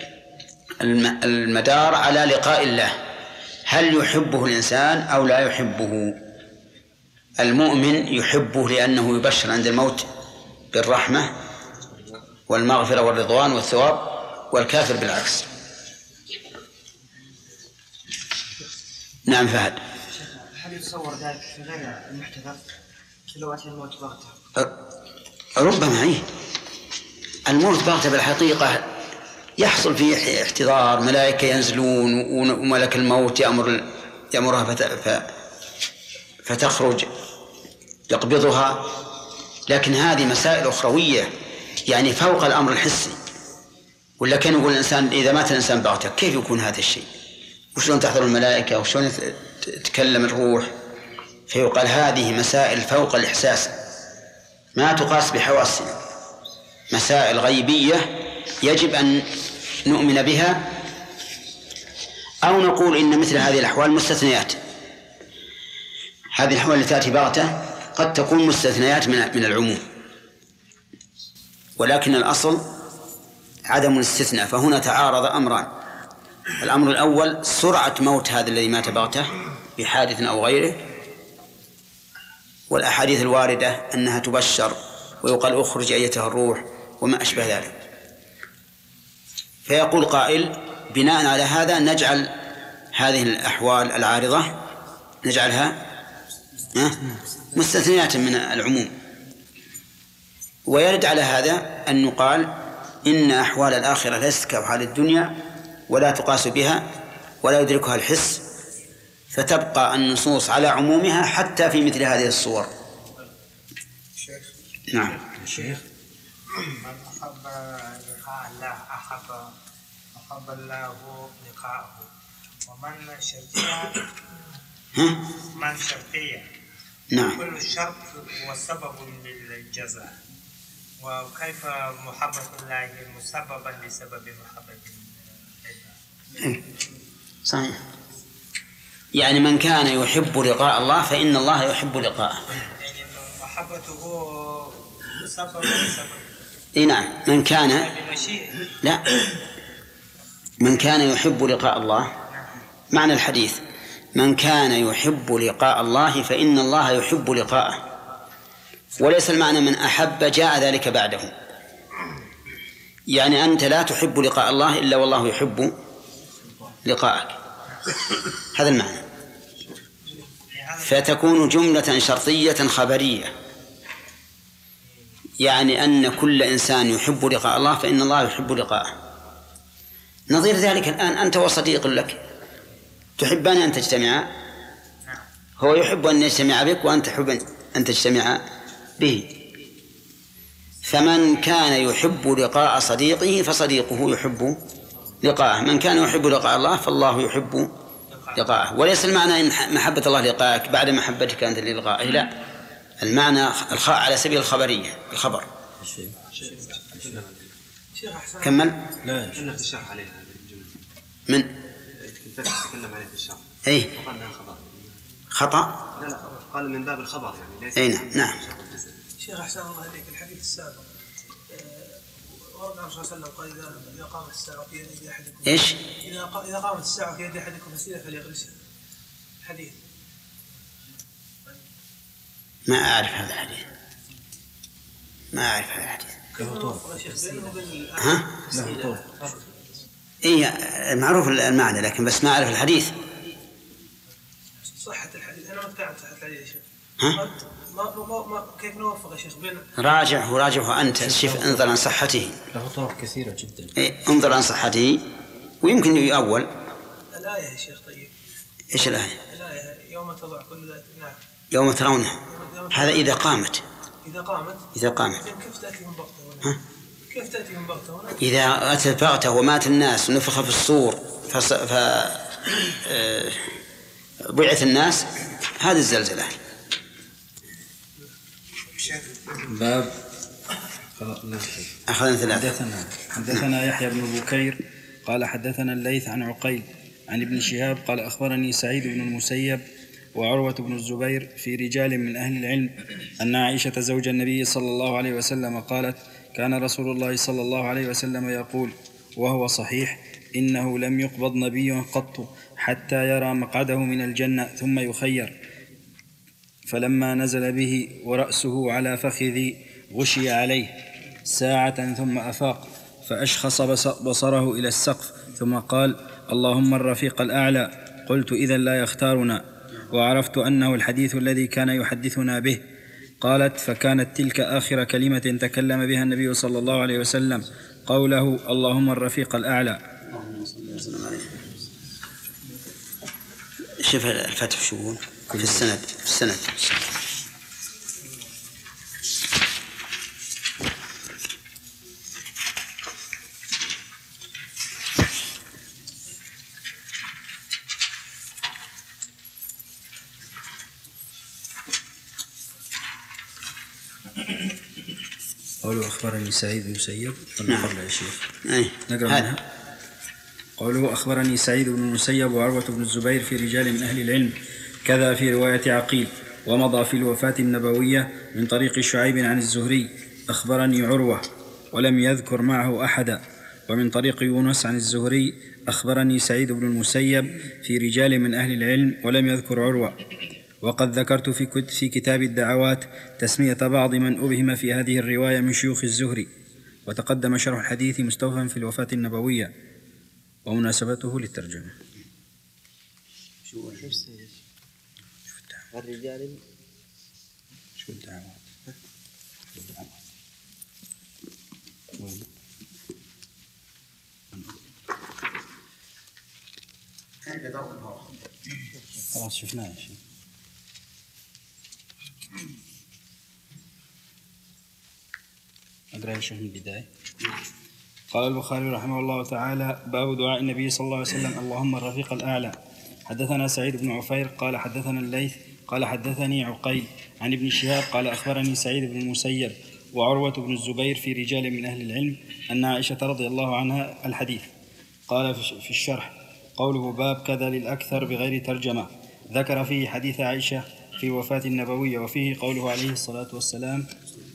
المدار على لقاء الله، هل يحبه الإنسان أو لا يحبه؟ المؤمن يحبه لأنه يبشر عند الموت بالرحمة والمغفرة والرضوان والثواب، والكافر بالعكس. نعم فهد. هل يتصور ذلك في غير المحتضر لو أتى الموت بغتة؟ ربما الموت بغتة بالحقيقة يحصل فيه احتضار، ملائكة ينزلون وملك الموت يأمرها فتخرج يقبضها، لكن هذه مسائل أخروية يعني فوق الأمر الحسي. ولا كان يقول الإنسان إذا مات الإنسان بغتة كيف يكون هذا الشيء؟ وشلون تحضر الملائكة وشلون تتكلم الروح؟ فيقال هذه مسائل فوق الإحساس ما تقاس بحواسنا، مسائل غيبية يجب أن نؤمن بها، أو نقول إن مثل هذه الأحوال مستثنيات. هذه الأحوال التي تأتي بغتة قد تكون مستثنيات من العموم، ولكن الأصل عدم الاستثناء. فهنا تعارض أمران: الأمر الأول سرعة موت هذا الذي مات بغتة بحادث أو غيره، والأحاديث الواردة أنها تبشر ويقال أخرج أيتها الروح وما أشبه ذلك. فيقول قائل بناء على هذا نجعل هذه الأحوال العارضة نجعلها مستثنيات من العموم. ويرد على هذا أن يقال إن أحوال الآخرة ليست كأحوال الدنيا ولا تقاس بها ولا يدركها الحس، فتبقى النصوص على عمومها حتى في مثل هذه الصور. نعم. من أحب لقاء الله أحب الله لقاءه. ومن شرطية من شرطية نعم. كل شرط هو سبب للجزاء، وكيف محبة الله مسببا لسبب محبة الله. صحيح. يعني من كان يحب لقاء الله فإن الله يحب لقاءه. يعني محبته مسبب لسبب. نعم. من كان لا من كان يحب لقاء الله، معنى الحديث من كان يحب لقاء الله فإن الله يحب لقاءه، وليس المعنى من أحب جاء ذلك بعده. يعني أنت لا تحب لقاء الله إلا والله يحب لقاءك، هذا المعنى. فتكون جملة شرطية خبرية، يعني أن كل إنسان يحب لقاء الله فإن الله يحب لقاءه. نظير ذلك الآن أنت وصديق لك تحبان أن تجتمعا، هو يحب أن يجتمع بك وأنت تحب أن تجتمع به. فمن كان يحب لقاء صديقه فصديقه يحب لقاءه، من كان يحب لقاء الله فالله يحب لقاءه. وليس المعنى إن محبة الله لقاءك بعد محبتك أنت للقائه، لا، المعنى الخاء على سبيل الخبرية، الخبر. كمل. لا أنك تشرح عليها الجملة من تتكلم عليه في الشرح. أي خطأ. لا قال من باب الخبر يعني. أي نعم. شيخ أحسن الله إليك، الحديث السابق ورد عن صلى الله عليه وسلم قال إذا قامت الساعة في يد أحدكم إيش؟ إذا قامت الساعة في يد أحدكم فسيلة فليغرسها. حديث ما أعرف هذا الحديث، ما أعرف هذا الحديث. ها؟ إيه معروف المعنى لكن بس ما أعرف الحديث. صحة الحديث أنا ما أتعرف صحة الحديث يا شيخ. ها؟ ما كيف نوفق يا شيخ بين راجعه أنت، شوف انظر عن صحته. له طرق كثيرة جدا. إيه انظر عن صحته ويمكن يؤول. الآية يا شيخ. طيب إيش الآية؟ الآية يوم تضع كل ذات نعم يوم ترونه، هذا إذا قامت. إذا قامت كيف تأتي من بغتة؟ ها؟ كيف تأتي من بغتة؟ إذا أتت بغتة ومات الناس ونفخ في الصور بعث الناس هذه الزلزلة. باب أخذنا ثلاثة. حدثنا يحيى بن بكير قال حدثنا الليث عن عقيل عن ابن شهاب قال أخبرني سعيد بن المسيب وعروة بن الزبير في رجال من أهل العلم أن عائشة زوج النبي صلى الله عليه وسلم قالت كان رسول الله صلى الله عليه وسلم يقول وهو صحيح إنه لم يقبض نبي قط حتى يرى مقعده من الجنة ثم يخير، فلما نزل به ورأسه على فخذي غشي عليه ساعة ثم أفاق فأشخص بصره إلى السقف ثم قال اللهم الرفيق الأعلى. قلت إذن لا يختارنا، وعرفت أنه الحديث الذي كان يحدثنا به. قالت فكانت تلك آخر كلمة تكلم بها النبي صلى الله عليه وسلم قوله اللهم الرفيق الأعلى. شوف الفتح شو في السند قوله أخبرني سعيد بن المسيب. نعم. قبل يا شيخ نقرأ منها. قوله أخبرني سعيد بن المسيب وعروة بن الزبير في رجال من أهل العلم كذا في رواية عقيل. ومضى في الوفاة النبوية من طريق شعيب عن الزهري أخبرني عروة ولم يذكر معه أحدا، ومن طريق يونس عن الزهري أخبرني سعيد بن المسيب في رجال من أهل العلم ولم يذكر عروة. وقد ذكرت في كتاب الدعوات تسمية بعض من أبهم في هذه الرواية من شيوخ الزهري، وتقدم شرح الحديث مستوفا في الوفاة النبوية ومناسبته للترجمة. الرجال شو الدعوات؟ خلاص شفناه يا شيخ. أقرأ يا شيخ من البداية. قال البخاري رحمه الله تعالى باب دعاء النبي صلى الله عليه وسلم اللهم الرفيق الأعلى. حدثنا سعيد بن عفير قال حدثنا الليث قال حدثني عقيل عن ابن شهاب قال أخبرني سعيد بن المسيب وعروة بن الزبير في رجال من أهل العلم أن عائشة رضي الله عنها الحديث. قال في الشرح قوله باب كذا للأكثر بغير ترجمة، ذكر فيه حديث عائشة في الوفاة النبوية وفيه قوله عليه الصلاة والسلام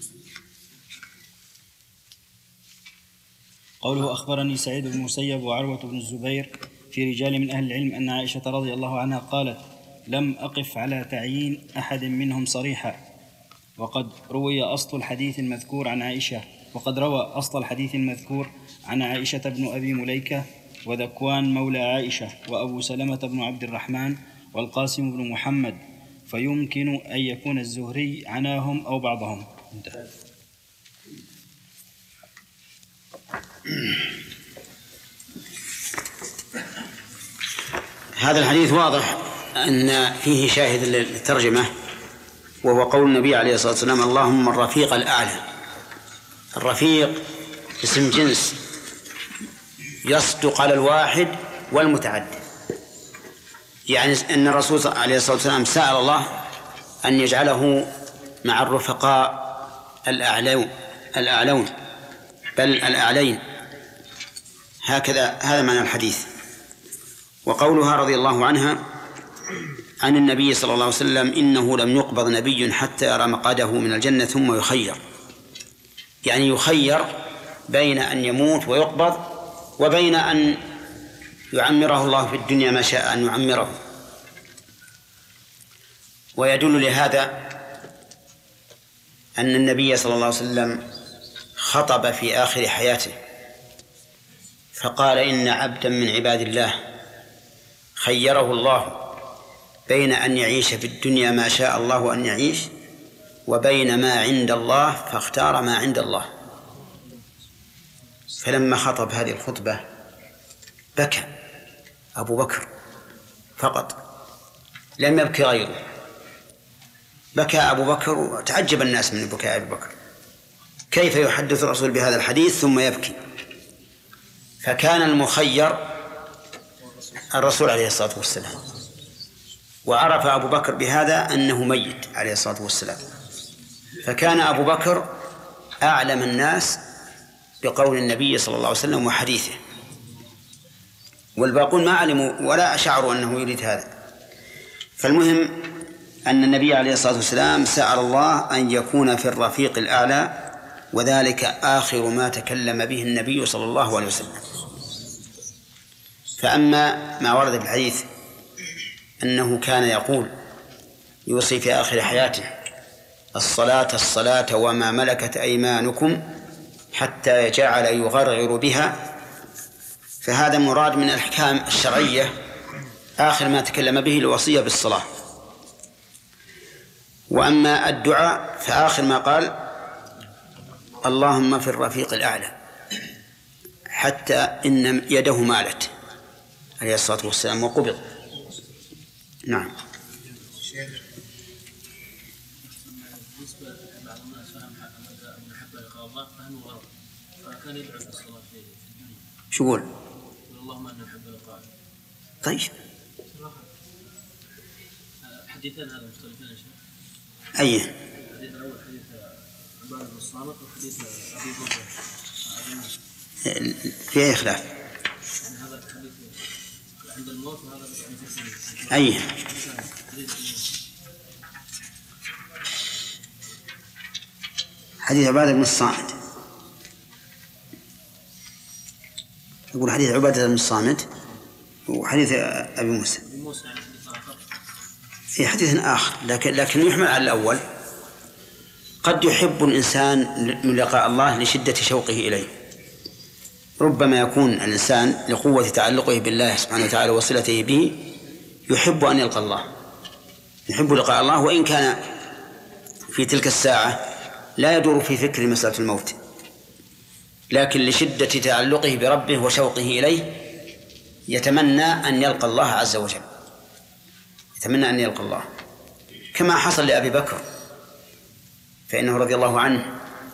قوله أخبرني سعيد بن المسيب وعروة بن الزبير في رجال من أهل العلم أن عائشة رضي الله عنها قالت لم أقف على تعيين أحد منهم صريحا. وقد روى أصل الحديث المذكور عن عائشة بن أبي مليكة وذكوان مولى عائشة وأبو سلمة بن عبد الرحمن والقاسم بن محمد، فيمكن أن يكون الزهري عناهم أو بعضهم. انتهى. هذا الحديث واضح أن فيه شاهد للترجمة، وهو قول النبي عليه الصلاة والسلام اللهم الرفيق الأعلى. الرفيق اسم جنس يصدق على الواحد والمتعدد، يعني أن الرسول عليه الصلاة والسلام سأل الله أن يجعله مع الرفقاء الأعلون بل الأعلين، هذا معنى الحديث. وقولها رضي الله عنها عن النبي صلى الله عليه وسلم إنه لم يقبض نبي حتى يرى مقعده من الجنة ثم يخير، يعني يخير بين أن يموت ويقبض وبين أن يعمره الله في الدنيا ما شاء أن يعمره. ويدل لهذا أن النبي صلى الله عليه وسلم خطب في آخر حياته فقال إن عبدا من عباد الله خيره الله بين أن يعيش في الدنيا ما شاء الله أن يعيش وبين ما عند الله فاختار ما عند الله. فلما خطب هذه الخطبة بكى أبو بكر فقط، لم يبكي غيره. بكى أبو بكر وتعجب الناس من بكاء أبو بكر، كيف يحدث الرسول بهذا الحديث ثم يبكي؟ فكان المخير الرسول عليه الصلاة والسلام، وعرف أبو بكر بهذا أنه ميت عليه الصلاة والسلام، فكان أبو بكر أعلم الناس بقول النبي صلى الله عليه وسلم وحديثه، والباقون ما علموا ولا شعروا أنه يريد هذا. فالمهم أن النبي عليه الصلاة والسلام سأل الله أن يكون في الرفيق الأعلى، وذلك آخر ما تكلم به النبي صلى الله عليه وسلم. فأما ما ورد في الحديث أنه كان يقول يوصي في آخر حياته الصلاة الصلاة وما ملكت أيمانكم حتى جعل يغرغر بها، فهذا مراد من الأحكام الشرعية آخر ما تكلم به الوصية بالصلاة. وأما الدعاء فآخر ما قال اللهم في الرفيق الأعلى، حتى إن يده مالت عليه الصلاة والسلام وقبض. نعم. بالنسبة لبعض الناس فهم محبة لقاء الله فهم غلط، فكان يدعو بالصلاة في الدنيا. شو يقول؟ اللهم أن نحب لقاءك. طيب. حديثين هذا مختلفين يا شيخ. أيه؟ الحديث الأول حديث عبادة بن الصامت وحديث أبي موسى. في أي خلاف؟ يعني هذا حديث عند الموت وهذا يعني في السنة. أيه؟ حديث عبادة بن الصامت. يقول حديث عبادة بن الصامت وحديث أبي موسى. في حديث آخر لكن يحمل على الأول. قد يحب الإنسان من لقاء الله لشدة شوقه إليه، ربما يكون الإنسان لقوة تعلقه بالله سبحانه وتعالى وصلته به يحب أن يلقى الله، يحب لقاء الله، وإن كان في تلك الساعة لا يدور في فكر مسألة الموت، لكن لشدة تعلقه بربه وشوقه إليه يتمنى أن يلقى الله عز وجل، يتمنى أن يلقى الله، كما حصل لأبي بكر، فإنه رضي الله عنه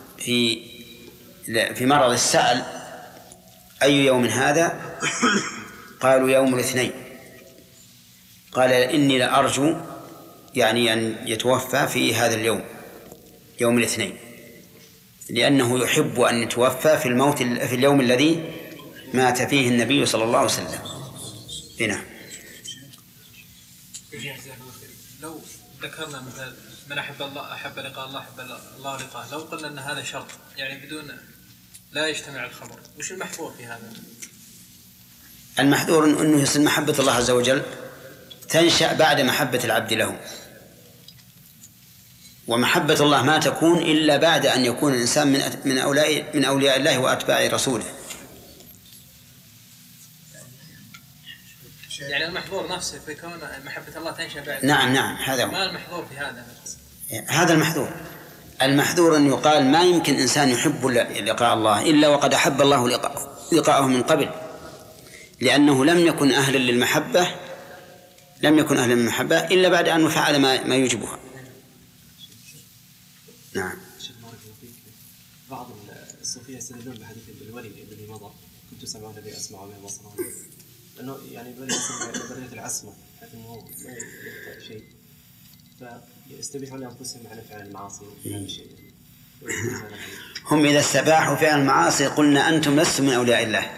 في مرض السأل أي يوم هذا؟ قالوا يوم الاثنين. قال إني لأرجو يعني أن يتوفى في هذا اليوم يوم الاثنين، لأنه يحب أن يتوفى في اليوم الذي مات فيه النبي صلى الله عليه وسلم. هنا لو ذكرنا مثلا من أحب الله أحب لقاء الله أحب الله لقاءه، لو قلنا أن هذا شرط يعني بدون لا يجتمع الخبر، وش المحظور في هذا؟ المحظور أنه يصل محبة الله عز وجل تنشأ بعد محبة العبد له، ومحبة الله ما تكون إلا بعد أن يكون الإنسان من أولياء الله وأتباع رسوله. يعني المحظور نفسه في كون محبة الله تنشأ بعد. نعم هذا هو. ما المحظور في هذا؟ هذا المحظور أن يقال ما يمكن إنسان يحب لقاء الله إلا وقد أحب الله لقاءه من قبل، لأنه لم يكن أهلا للمحبة إلا بعد أن فعل ما يجبها. نعم. بعض الصوفية يستدلون بحديث الولي الذي مضى كنت سمعه الذي أسمع به بصره، أنه يعني برية العصمة حيث أنه ما يخطئ شيء، فيستبيحون لأنفسهم على فعل المعاصي شيء. هم إذا استباحوا فعل المعاصي قلنا أنتم لستم من أولياء الله.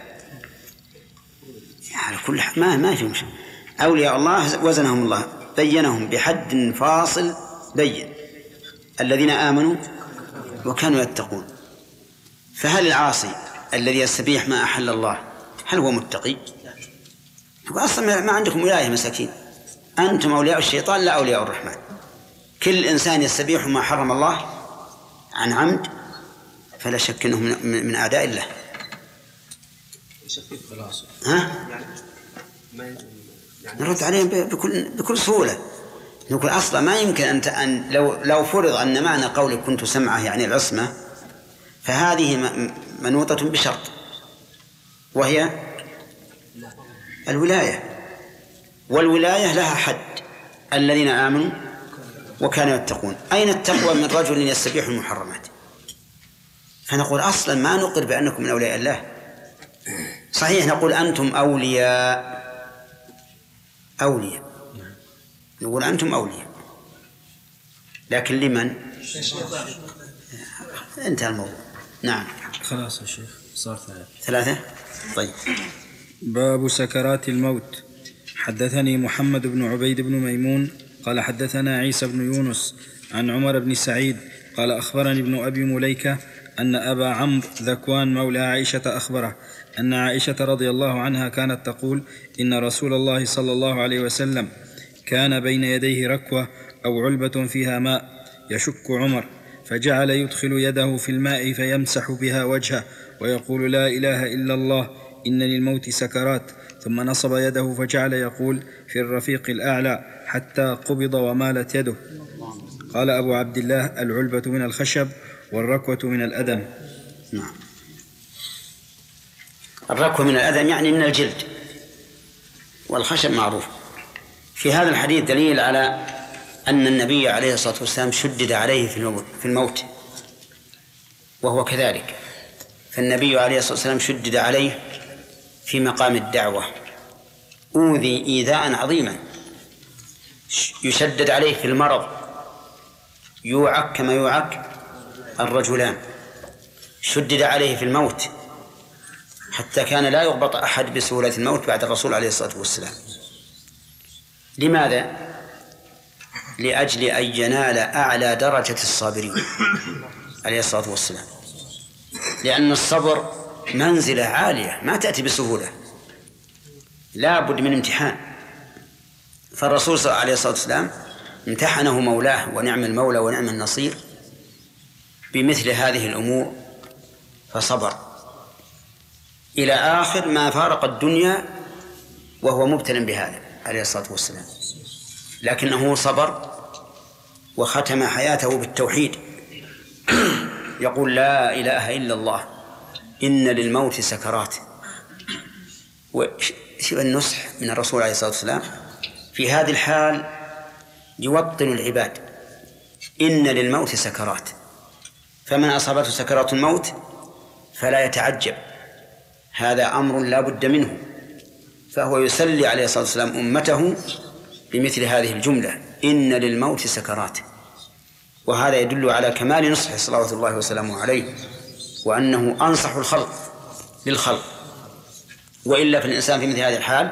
على كل حال ما في مشكلة. أولياء الله وزنهم الله بينهم بحد فاصل بين، الذين آمنوا وكانوا يتقون. فهل العاصي الذي يستبيح ما أحل الله هل هو متقي؟ أصلا ما عندكم ولاية مساكين، أنتم أولياء الشيطان لا أولياء الرحمن. كل إنسان يستبيح ما حرم الله عن عمد فلا شك أنه من أعداء الله. نرد عليهم بكل سهولة. نقول أصلا ما يمكن أن لو فرض أن معنى قولي كنت سمعه يعني العصمة، فهذه منوطة بشرط وهي الولاية، والولاية لها حد، الذين آمنوا وكانوا يتقون. أين التقوى من رجل يستبيح المحرمات؟ فنقول أصلا ما نقر بأنكم من أولياء الله. صحيح نقول أنتم أولياء نقول أنتم أولياء، لكن لمن؟ انتهى الموضوع. نعم. خلاص يا شيخ، صار ثلاثة. طيب. باب سكرات الموت. حدثني محمد بن عبيد بن ميمون قال حدثنا عيسى بن يونس عن عمر بن سعيد قال أخبرني ابن أبي مليكة أن أبا عمرو ذكوان مولى عائشة أخبره أن عائشة رضي الله عنها كانت تقول إن رسول الله صلى الله عليه وسلم كان بين يديه ركوة أو علبة فيها ماء يشك عمر، فجعل يدخل يده في الماء فيمسح بها وجهه ويقول لا إله إلا الله إن للموت سكرات، ثم نصب يده فجعل يقول في الرفيق الأعلى حتى قبض ومالت يده. قال أبو عبد الله العلبة من الخشب والركوة من الأدم. نعم. الركوة من الأدم يعني من الجلد، والخشب معروف. في هذا الحديث دليل على أن النبي عليه الصلاة والسلام شدد عليه في الموت، وهو كذلك. فالنبي عليه الصلاة والسلام شدد عليه في مقام الدعوة، أوذي إيذاء عظيما، يشدد عليه في المرض، يوعك كما يوعك الرجلان، شدد عليه في الموت حتى كان لا يغبط أحد بسهولة الموت بعد الرسول عليه الصلاة والسلام. لماذا؟ لأجل أن ينال أعلى درجة الصابرين عليه الصلاة والسلام، لأن الصبر منزلة عالية ما تأتي بسهولة، لا بد من امتحان. فالرسول صلى الله عليه الصلاة والسلام امتحنه مولاه ونعم المولى ونعم النصير بمثل هذه الأمور، فصبر إلى آخر ما فارق الدنيا وهو مبتلى بهذا عليه الصلاة والسلام، لكنه صبر وختم حياته بالتوحيد، يقول لا إله إلا الله إن للموت سكرات. وشوف النصح من الرسول عليه الصلاة والسلام في هذه الحال يوطن العباد، إن للموت سكرات، فمن أصابته سكرات الموت فلا يتعجب، هذا أمر لا بد منه. فهو يسلي عليه الصلاة والسلام أمته بمثل هذه الجملة إن للموت سكرات، وهذا يدل على كمال نصحه صلوات الله وسلامه عليه، وأنه أنصح الخلق للخلق. وإلا فالإنسان في مثل هذه الحال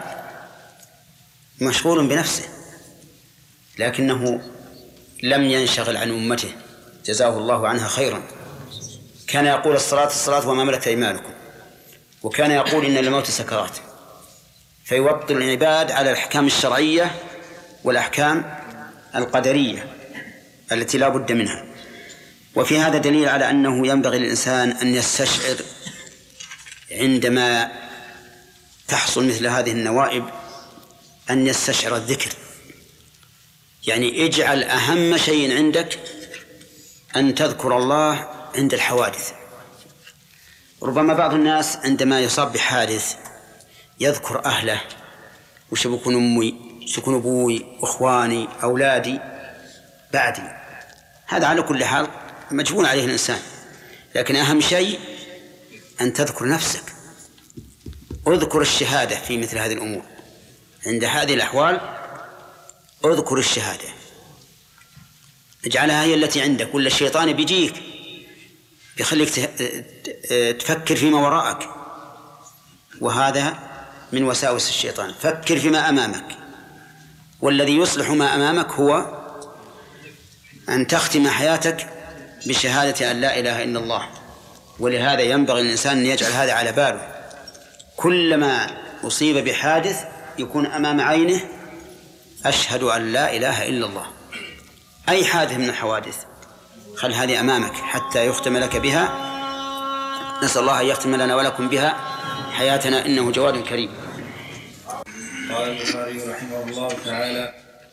مشغول بنفسه، لكنه لم ينشغل عن أمته جزاه الله عنها خيرا. كان يقول الصلاة وما ملكت أيمانكم، وكان يقول إن للموت سكرات، فيوطن العباد على الأحكام الشرعية والأحكام القدرية التي لا بد منها. وفي هذا دليل على أنه ينبغي للإنسان أن يستشعر عندما تحصل مثل هذه النوائب أن يستشعر الذكر، يعني اجعل أهم شيء عندك أن تذكر الله عند الحوادث. ربما بعض الناس عندما يصاب بحادث يذكر أهله، وش بكون أمي، سكون أبوي، أخواني، أولادي، بعدي. هذا على كل حال مجبول عليه الإنسان، لكن أهم شيء أن تذكر نفسك، اذكر الشهادة في مثل هذه الأمور. عند هذه الأحوال اذكر الشهادة، اجعلها هي التي عندك، ولا الشيطان بيجيك بيخليك تفكر فيما وراءك، وهذا من وساوس الشيطان. فكر فيما أمامك، والذي يصلح ما أمامك هو أن تختم حياتك بشهادة أن لا إله إلا الله. ولهذا ينبغي الإنسان أن يجعل هذا على باله، كلما أصيب بحادث يكون أمام عينه أشهد أن لا إله إلا الله. أي حادث من الحوادث خل هذه أمامك حتى يختم لك بها. نسأل الله أن يختم لنا ولكم بها حياتنا إنه جواد كريم. قال البخاري رحمه الله تعالى: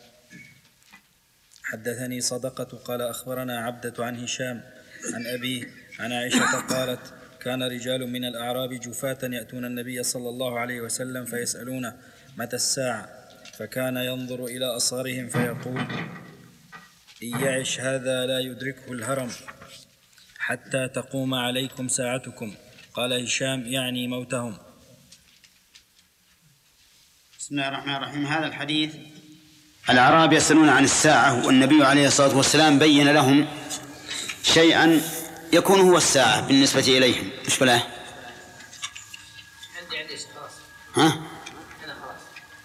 حدثني صدقة قال أخبرنا عبدة عن هشام عن أبيه عن عائشة قالت: كان رجال من الأعراب جفاة يأتون النبي صلى الله عليه وسلم فيسألونه متى الساعة، فكان ينظر إلى أصغرهم فيقول: إن يعش هذا لا يدركه الهرم حتى تقوم عليكم ساعتكم. قال هشام: يعني موتهم. بسم الله الرحمن الرحيم. هذا الحديث الأعراب يسألون عن الساعة، والنبي عليه الصلاة والسلام بين لهم شيئا يكون هو الساعة بالنسبة إليهم. مش بلاه؟ عندي خلاص. ها؟ أنا خلاص.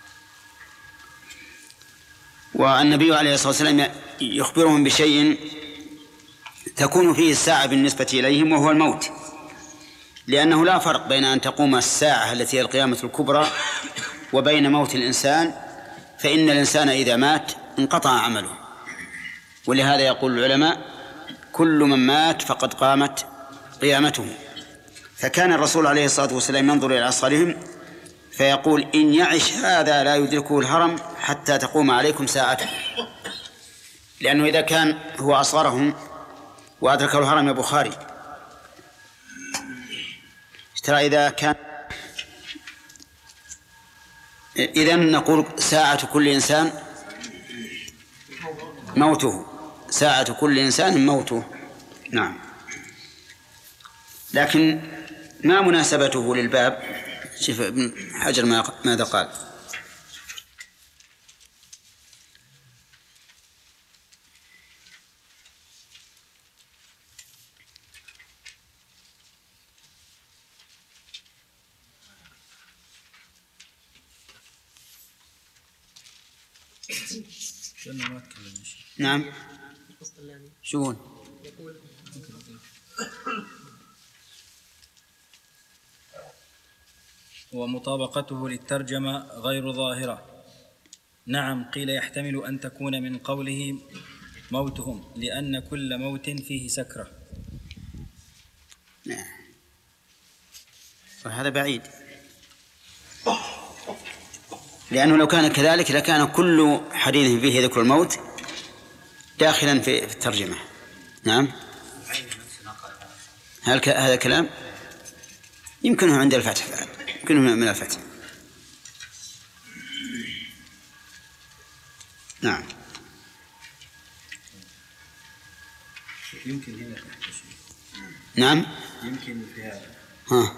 والنبي عليه الصلاة والسلام يخبرهم بشيء تكون فيه الساعة بالنسبة إليهم، وهو الموت، لأنه لا فرق بين أن تقوم الساعة التي هي القيامة الكبرى وبين موت الإنسان، فإن الإنسان إذا مات انقطع عمله. ولهذا يقول العلماء: كل من مات فقد قامت قيامته. فكان الرسول عليه الصلاة والسلام ينظر إلى أصغرهم فيقول: إن يعش هذا لا يدركه الهرم حتى تقوم عليكم ساعته. لأنه إذا كان هو أصغرهم وأدركه الهرم يا بخاري، ترى إذا كان إذن نقول ساعة كل إنسان موته، ساعة كل إنسان موته. نعم. لكن ما مناسبته للباب؟ شوف ابن حجر ماذا قال: نعم. شو ومطابقته للترجمة غير ظاهرة. نعم، قيل يحتمل أن تكون من قوله موتهم، لأن كل موت فيه سكرة. نعم، وهذا بعيد، لأنه لو كان كذلك لكان كل حديث فيه ذكر الموت داخلا في الترجمة. نعم. هذا كلام يمكنه عند الفتح، يمكنه من الفتح. نعم. يمكن هنا. نعم. يمكن في هذا. ها.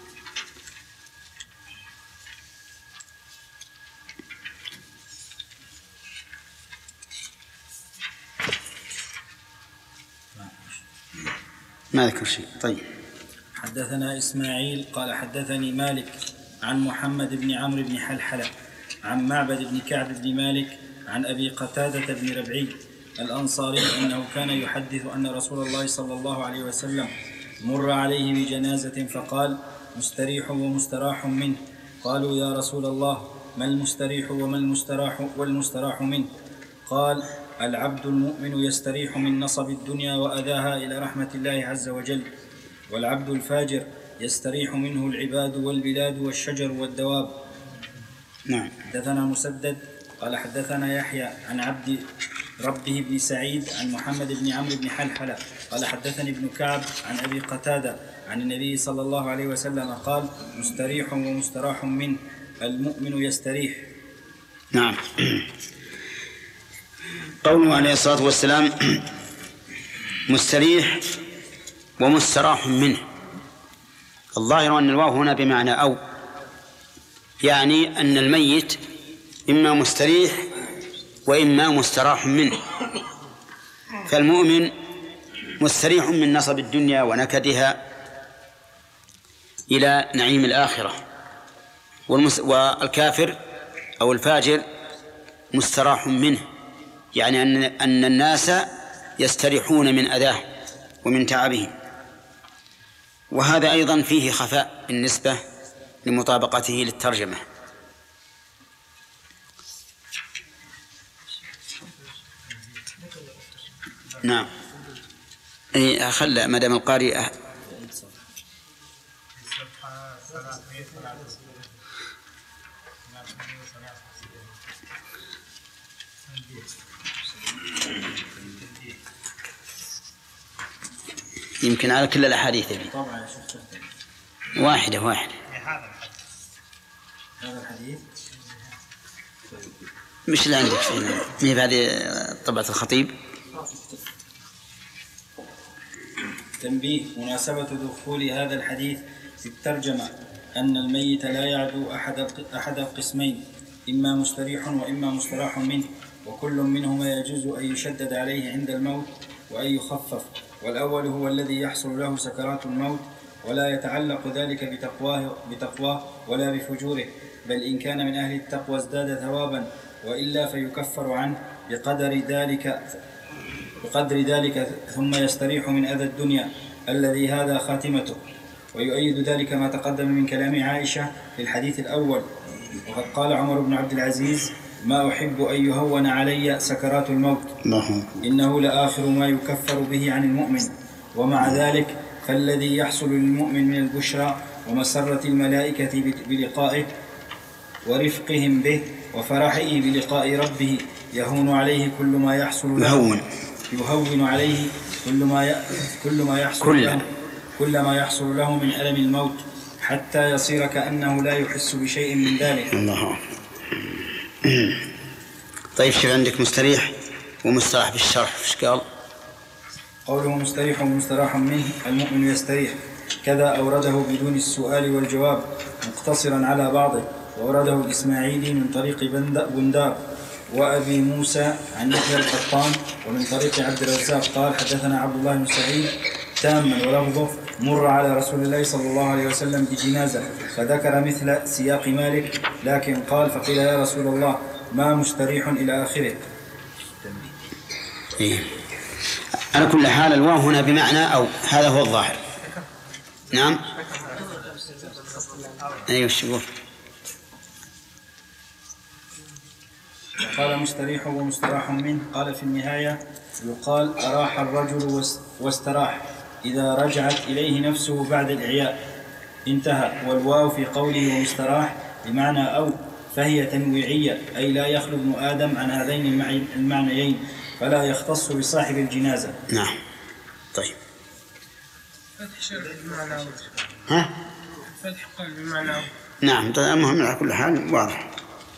ما ذكر شيء. طيب. حدثنا إسماعيل قال حدثني مالك عن محمد بن عمرو بن حلحلة عن معبد بن كعب بن مالك عن أبي قتادة بن ربعي الأنصاري أنه كان يحدث أن رسول الله صلى الله عليه وسلم مر عليه بجنازة فقال: مستريح ومستراح منه. قالوا: يا رسول الله، ما المستريح وما والمستراح منه؟ قال: العبد المؤمن يستريح من نصب الدنيا وأذاها إلى رحمة الله عز وجل، والعبد الفاجر يستريح منه العباد والبلاد والشجر والدواب. نعم. حدثنا مسدد قال حدثنا يحيى عن عبد ربه بن سعيد عن محمد بن عمرو بن حلحلة قال حدثني ابن كعب عن أبي قتادة عن النبي صلى الله عليه وسلم قال: مستريح ومستراح منه، المؤمن يستريح. نعم. قوله عليه الصلاة والسلام مستريح ومستراح منه، الظاهر أن الواو هنا بمعنى أو، يعني أن الميت إما مستريح وإما مستراح منه. فالمؤمن مستريح من نصب الدنيا ونكدها إلى نعيم الآخرة، والكافر أو الفاجر مستراح منه، يعني أن الناس يستريحون من أذاه ومن تعبه. وهذا أيضا فيه خفاء بالنسبة لمطابقته للترجمة. نعم. خلى مدام القارئ يمكن على كل الأحاديث واحدة هذا الحديث مش اللي عندك في هذه طبعة الخطيب. تنبيه: مناسبة دخول هذا الحديث في الترجمة أن الميت لا يعدو أحد القسمين، إما مستريح وإما مستراح منه، وكل منهما يجوز أن يشدد عليه عند الموت وأن يخفف، والأول هو الذي يحصل له سكرات الموت ولا يتعلق ذلك بتقواه ولا بفجوره، بل إن كان من أهل التقوى ازداد ثوابا، وإلا فيكفر عنه بقدر ذلك ثم يستريح من أذى الدنيا الذي هذا خاتمته. ويؤيد ذلك ما تقدم من كلام عائشة في الحديث الأول. وقد قال عمر بن عبد العزيز: ما أحب أن يهون علي سكرات الموت، إنه لآخر ما يكفر به عن المؤمن. ومع ذلك فالذي يحصل للمؤمن من البشرى ومسرة الملائكة بلقائه ورفقهم به وفرحه بلقاء ربه يهون عليه كل ما يحصل له، يهون عليه كل ما يحصل له من ألم الموت، حتى يصير كأنه لا يحس بشيء من ذلك. الله. طيب، شوف عندك مستريح ومستراح بالشرح، ايش قال؟ قوله مستريح ومستراح منه المؤمن يستريح، كذا أورده بدون السؤال والجواب مقتصرا على بعضه، وأورده الإسماعيلي من طريق بندار وأبي موسى عن يحيى القطان، ومن طريق عبد الرزاق قال حدثنا عبد الله بن سعيد تاما ولفظه: مر على رسول الله صلى الله عليه وسلم بجنازة، فذكر مثل سياق مالك، لكن قال: فقيل يا رسول الله ما مستريح إلى آخره. إيه. على كل حال الواو هنا بمعنى أو، هذا هو الظاهر. نعم. أيوة الشبور. قال مستريح ومستراح منه. قال في النهاية: يقال أراح الرجل واستراح إذا رجعت إليه نفسه بعد الإعياء. انتهى. والواو في قوله ومستراح بمعنى أو، فهي تنويعية، أي لا يخلو ابن آدم عن هذين المعنيين، فلا يختص بصاحب الجنازة. نعم. طيب. فتح بمعنى ها؟ فتح قال بمعنى. نعم. المهم على كل حال واضح.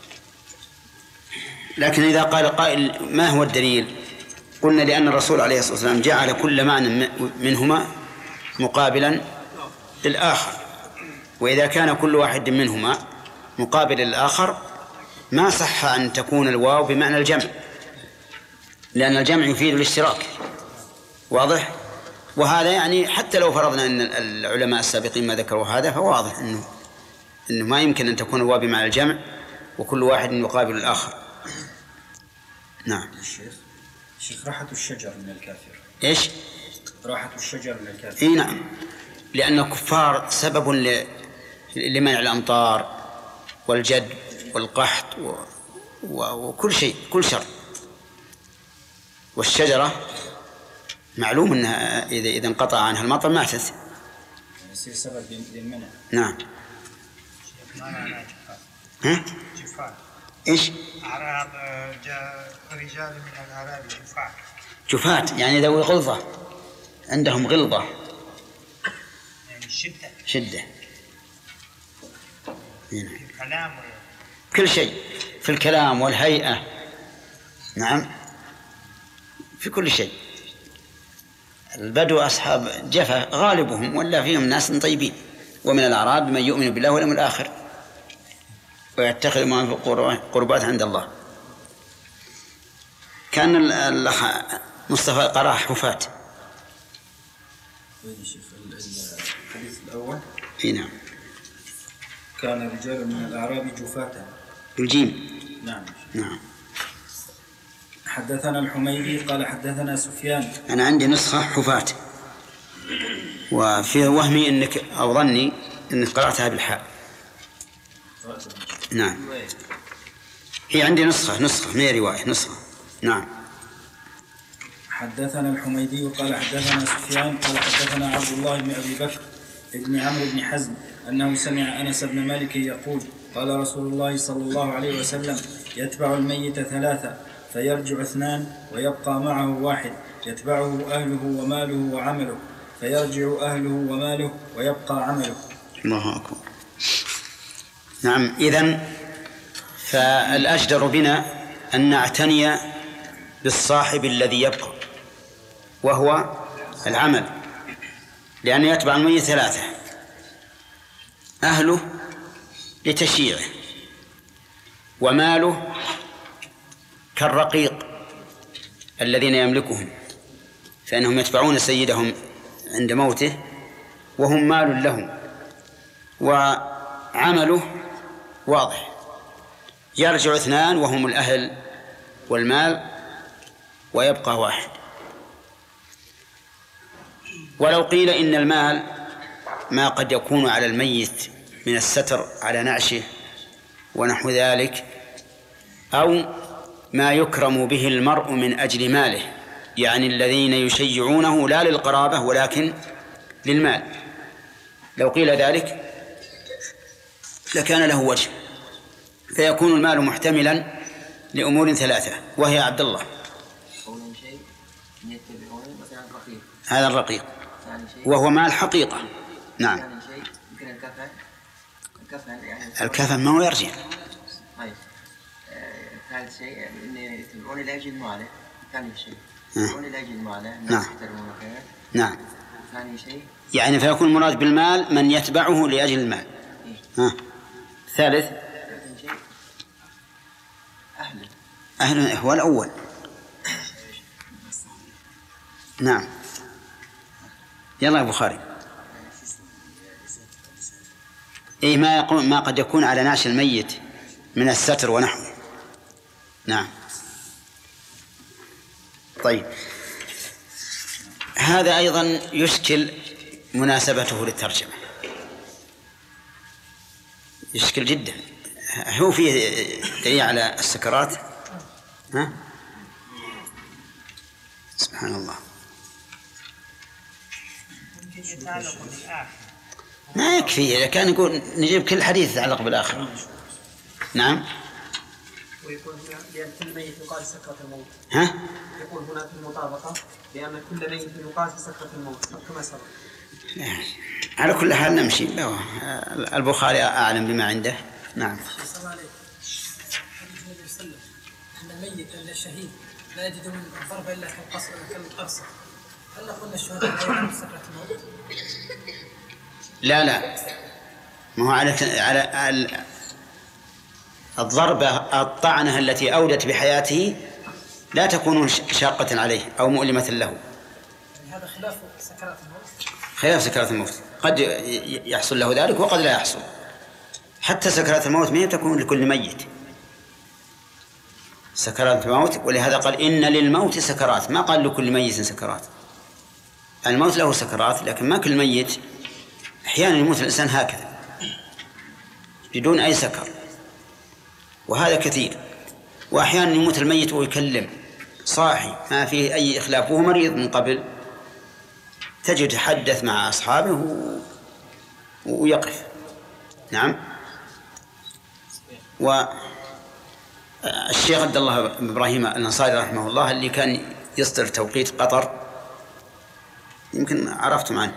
لكن إذا قال قائل ما هو الدليل؟ قلنا لأن الرسول عليه الصلاة والسلام جعل كل معنى منهما مقابلا للآخر، وإذا كان كل واحد منهما مقابل للآخر ما صح أن تكون الواو بمعنى الجمع، لأن الجمع يفيد الاشتراك. واضح؟ وهذا يعني حتى لو فرضنا أن العلماء السابقين ما ذكروا هذا، فواضح أنه ما يمكن أن تكون الواو بمعنى الجمع وكل واحد يقابل الآخر. نعم. الشيخ راحة الشجر من الكافر. إيش؟ راحة الشجر من الكافر. إيه نعم، لأن الكفار سبب لمنع الأمطار والجد والقحط وكل شيء، كل شر. والشجرة معلوم أنها إذا انقطع عنها المطر ماتت، يصير سبب للمنع. نعم. ها؟ جفاف. إيش؟ أعراب رجال من الأعراب جفاف. جفات يعني ذوي غلظة، عندهم غلظة يعني شدة. في الكلام كل شيء، في الكلام والهيئة. نعم، في كل شيء. البدو أصحاب جفا غالبهم، ولا فيهم ناس طيبين. ومن الأعراب من يؤمن بالله واليوم الآخر ويتخذ ما في قربات عند الله. كان الأخ مصطفى قرأ حفاة. الحديث الأول. نعم. كان رجال من الأعراب جفاة. بالجيم. نعم. نعم. حدثنا الحميدي قال حدثنا سفيان. أنا عندي نسخة حفاة، وفي وهمي أنك أو ظني أنك قرأتها بالحاء. نعم، هي عندي نسخة ما هي رواية، نسخة. نعم. حدثنا الحميدي قال حدثنا سفيان قال حدثنا عبد الله بن أبي بكر ابن عمرو بن حزم أنه سمع أنس بن مالك يقول: قال رسول الله صلى الله عليه وسلم: يتبع الميت 3 فيرجع 2 ويبقى معه 1، يتبعه أهله وماله وعمله، فيرجع أهله وماله ويبقى عمله. الله أكبر. نعم. إذن فالأجدر بنا أن نعتني بالصاحب الذي يبقى، وهو العمل، لأن يتبع الميت 3: أهله لتشييعه، وماله كالرقيق الذين يملكهم، فإنهم يتبعون سيدهم عند موته وهم مال له وعمله واضح. يرجع اثنان وهم الأهل والمال ويبقى واحد. ولو قيل إن المال ما قد يكون على الميت من الستر على نعشه ونحو ذلك، أو ما يكرم به المرء من أجل ماله، يعني الذين يشيعونه لا للقرابة ولكن للمال، لو قيل ذلك لكان له وجه، فيكون المال محتملا لأمور ثلاثة، وهي عبد الله هذا الرقيق وهو مال حقيقة. نعم. الكفن ما هو يرجع. ثالث شيء إن يتبعون لأجل ماله. ثاني شيء يتبعون لأجل ماله. الناس يحترمونه. نعم. ثاني شيء يعني فيكون المراد بالمال من يتبعه لأجل المال. ثالث شيء أهله هو الأول. نعم. يلا يا بخاري. إيه ما قد يكون على نعش الميت من الستر ونحوه. نعم. طيب، هذا أيضا يشكل مناسبته للترجمة، يشكل جدا. هو فيه دليل على السكرات؟ ها؟ سبحان الله. ما يكفي، إذا كان يقول نجيب كل حديث يتعلق بالآخرة. نعم. ويكون لأن كل ميت يقال سكرة الموت. ها؟ يقول هنا في المطابقة لأن كل ميت يقال سكرة الموت كما سبق. على كل حال نمشي. البخاري أعلم بما عنده. نعم. صلى الله عليه وسلم أن الميت إلا الشهيد لا يجد من الضرب إلا كالقرصة، هل نقول الشهداء لا يعلم سكرة الموت؟ لا ما هو على الضربة الطعنة التي أودت بحياته لا تكون شاقة عليه أو مؤلمة له. هذا خلاف سكرات الموت. خلاف سكرات الموت، قد يحصل له ذلك وقد لا يحصل. حتى سكرات الموت ما تكون لكل ميت سكرات الموت، ولهذا قال إن للموت سكرات، ما قال لكل ميت سكرات. الموت له سكرات، لكن ما كل ميت. أحيانا يموت الإنسان هكذا بدون أي سكر، وهذا كثير. وأحيانا يموت الميت ويكلم صاحي ما فيه أي إخلاف، وهو مريض من قبل، تجد يتحدث مع أصحابه ويقف. نعم. والشيخ عبد الله بن إبراهيم الأنصاري رحمه الله اللي كان يصدر توقيت قطر، يمكن عرفتم عنه.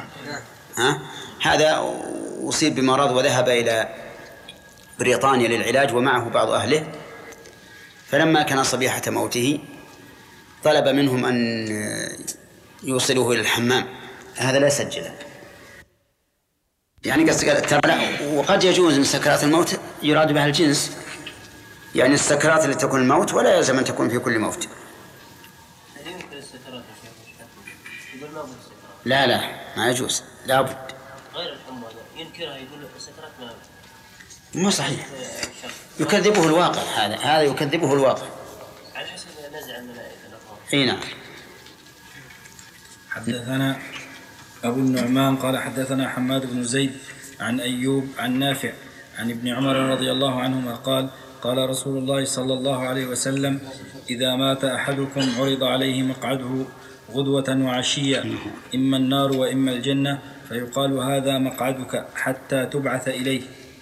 هذا أصيب بمرض وذهب إلى بريطانيا للعلاج ومعه بعض أهله، فلما كان صبيحة موته طلب منهم أن يوصلوه إلى الحمام. هذا لا يسجله، يعني وقد يجوز من سكرات الموت يراد بها الجنس، يعني السكرات التي تكون الموت ولا يلزم أن تكون في كل موت. لا ما يجوز، لا بد. غير الحمى ينكرها، يقول السكرات ما مو صحيح، يكذبه الواقع. هذا يكذبه الواقع على حسب نزع الملائكة. اي نعم. حدثنا أبو النعمان قال حدثنا حماد بن زيد عن أيوب عن نافع عن ابن عمر رضي الله عنهما قال قال رسول الله صلى الله عليه وسلم إذا مات أحدكم عرض عليه مقعده غدوة وعشية، إما النار وإما الجنة، فيقال هذا مقعدك حتى تبعث إليه.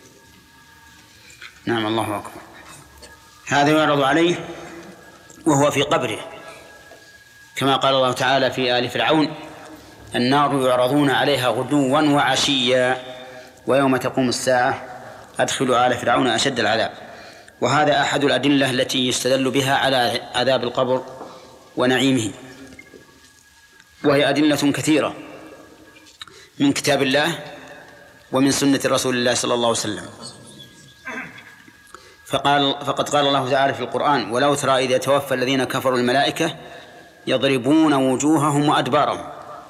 نعم. الله أكبر. هذا يعرض عليه وهو في قبره، كما قال الله تعالى في آل فرعون النار يعرضون عليها غدوا وعشيا ويوم تقوم الساعة أدخلوا آل فرعون أشد العذاب. وهذا أحد الأدلة التي يستدل بها على عذاب القبر ونعيمه، وهي أدلة كثيرة من كتاب الله ومن سنة رسول الله صلى الله عليه وسلم. فقد قال الله تعالى في القرآن: ولو ترى إذا توفى الذين كفروا الملائكة يضربون وجوههم وأدبارهم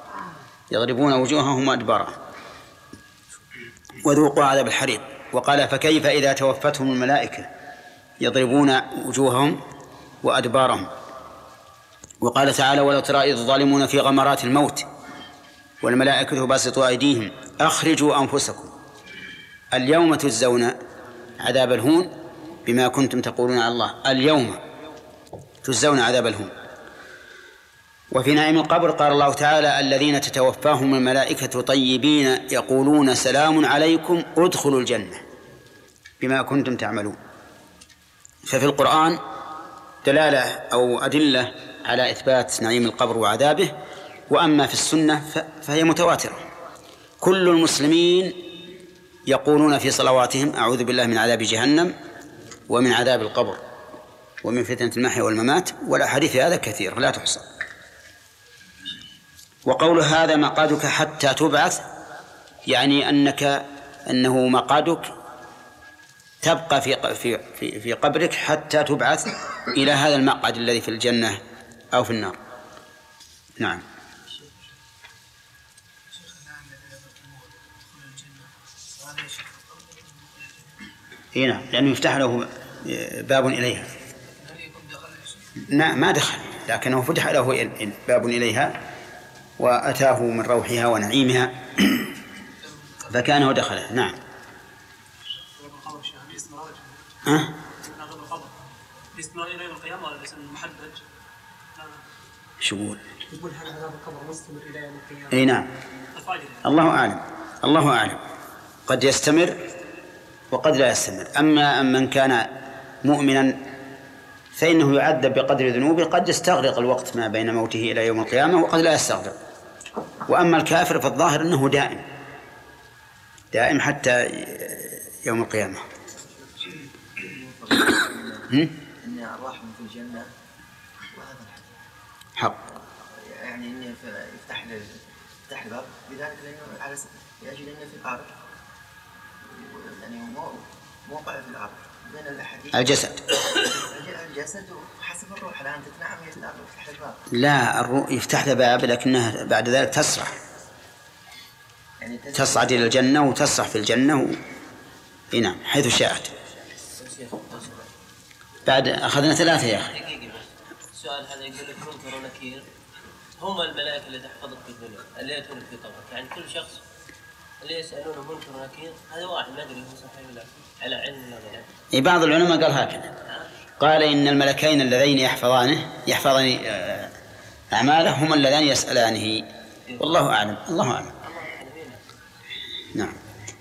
وذوقوا عذاب الحريق. وقال: فكيف إذا توفتهم الملائكة يضربون وجوههم وأدبارهم. وقال تعالى: ولو ترى إذ الظالمون في غمرات الموت والملائكة باسطوا أيديهم أخرجوا أنفسكم اليوم تجزون عذاب الهون بما كنتم تقولون على الله. اليوم تجزون عذاب الهون. وفي نعيم القبر قال الله تعالى: الذين تتوفاهم الملائكة طيبين يقولون سلام عليكم ادخلوا الجنة بما كنتم تعملون. ففي القرآن دلالة أو أدلة على إثبات نعيم القبر وعذابه. وأما في السنة فهي متواترة. كل المسلمين يقولون في صلواتهم: أعوذ بالله من عذاب جهنم ومن عذاب القبر ومن فتنة المحيا والممات. والأحاديث هذا كثير لا تحصى. وقول هذا مقعدك حتى تبعث يعني أنه مقعدك تبقى في قبرك حتى تبعث إلى هذا المقعد الذي في الجنة أو في النار. نعم. نعم، لأنه يفتح له باب إليها. نعم، ما دخل، لكنه فتح له باب إليها وأتاه من روحها ونعيمها فكانه دخله. نعم. يستمر إلى يوم القيامة ولا ليس محدد؟ شو يقول؟ يقول هل هذا القبر مستمر إلى يوم القيامة؟ أي نعم. الله أعلم. قد يستمر وقد لا يستمر. أما من كان مؤمنا فإنه يعذب بقدر ذنوبه، قد يستغرق الوقت ما بين موته إلى يوم القيامة وقد لا يستغرق. وأما الكافر فالظاهر أنه دائم حتى يوم القيامة. إن أرواحهم في الجنة وهذا حق. يعني إنه يفتح الباب بذلك لأنه على يجد أنه في الأرض يعني موقع في الأرض بين الأحاديث الجسد وحسب الروح الآن تتنعم يتنعم يفتح الباب. لا، يفتح الباب لكنها بعد ذلك تسرح يعني تصعد إلى الجنة وتسرح في الجنة نعم حيث شاءت. بعد أخذنا 3 يا أخي. السؤال هذا يقول لك منكر ونكير هم الملائكة اللي تحفظك في الدنيا اللي يأتونك في قبرك. يعني كل شخص اللي يسألونه منكر ونكير هذا واحد ما أدري هو صحيح ولا على علم ولا لا. بعض العلماء قال هكذا، قال إن الملكين اللذين يحفظان أعماله هم اللذان يسألانه. والله أعلم. نعم.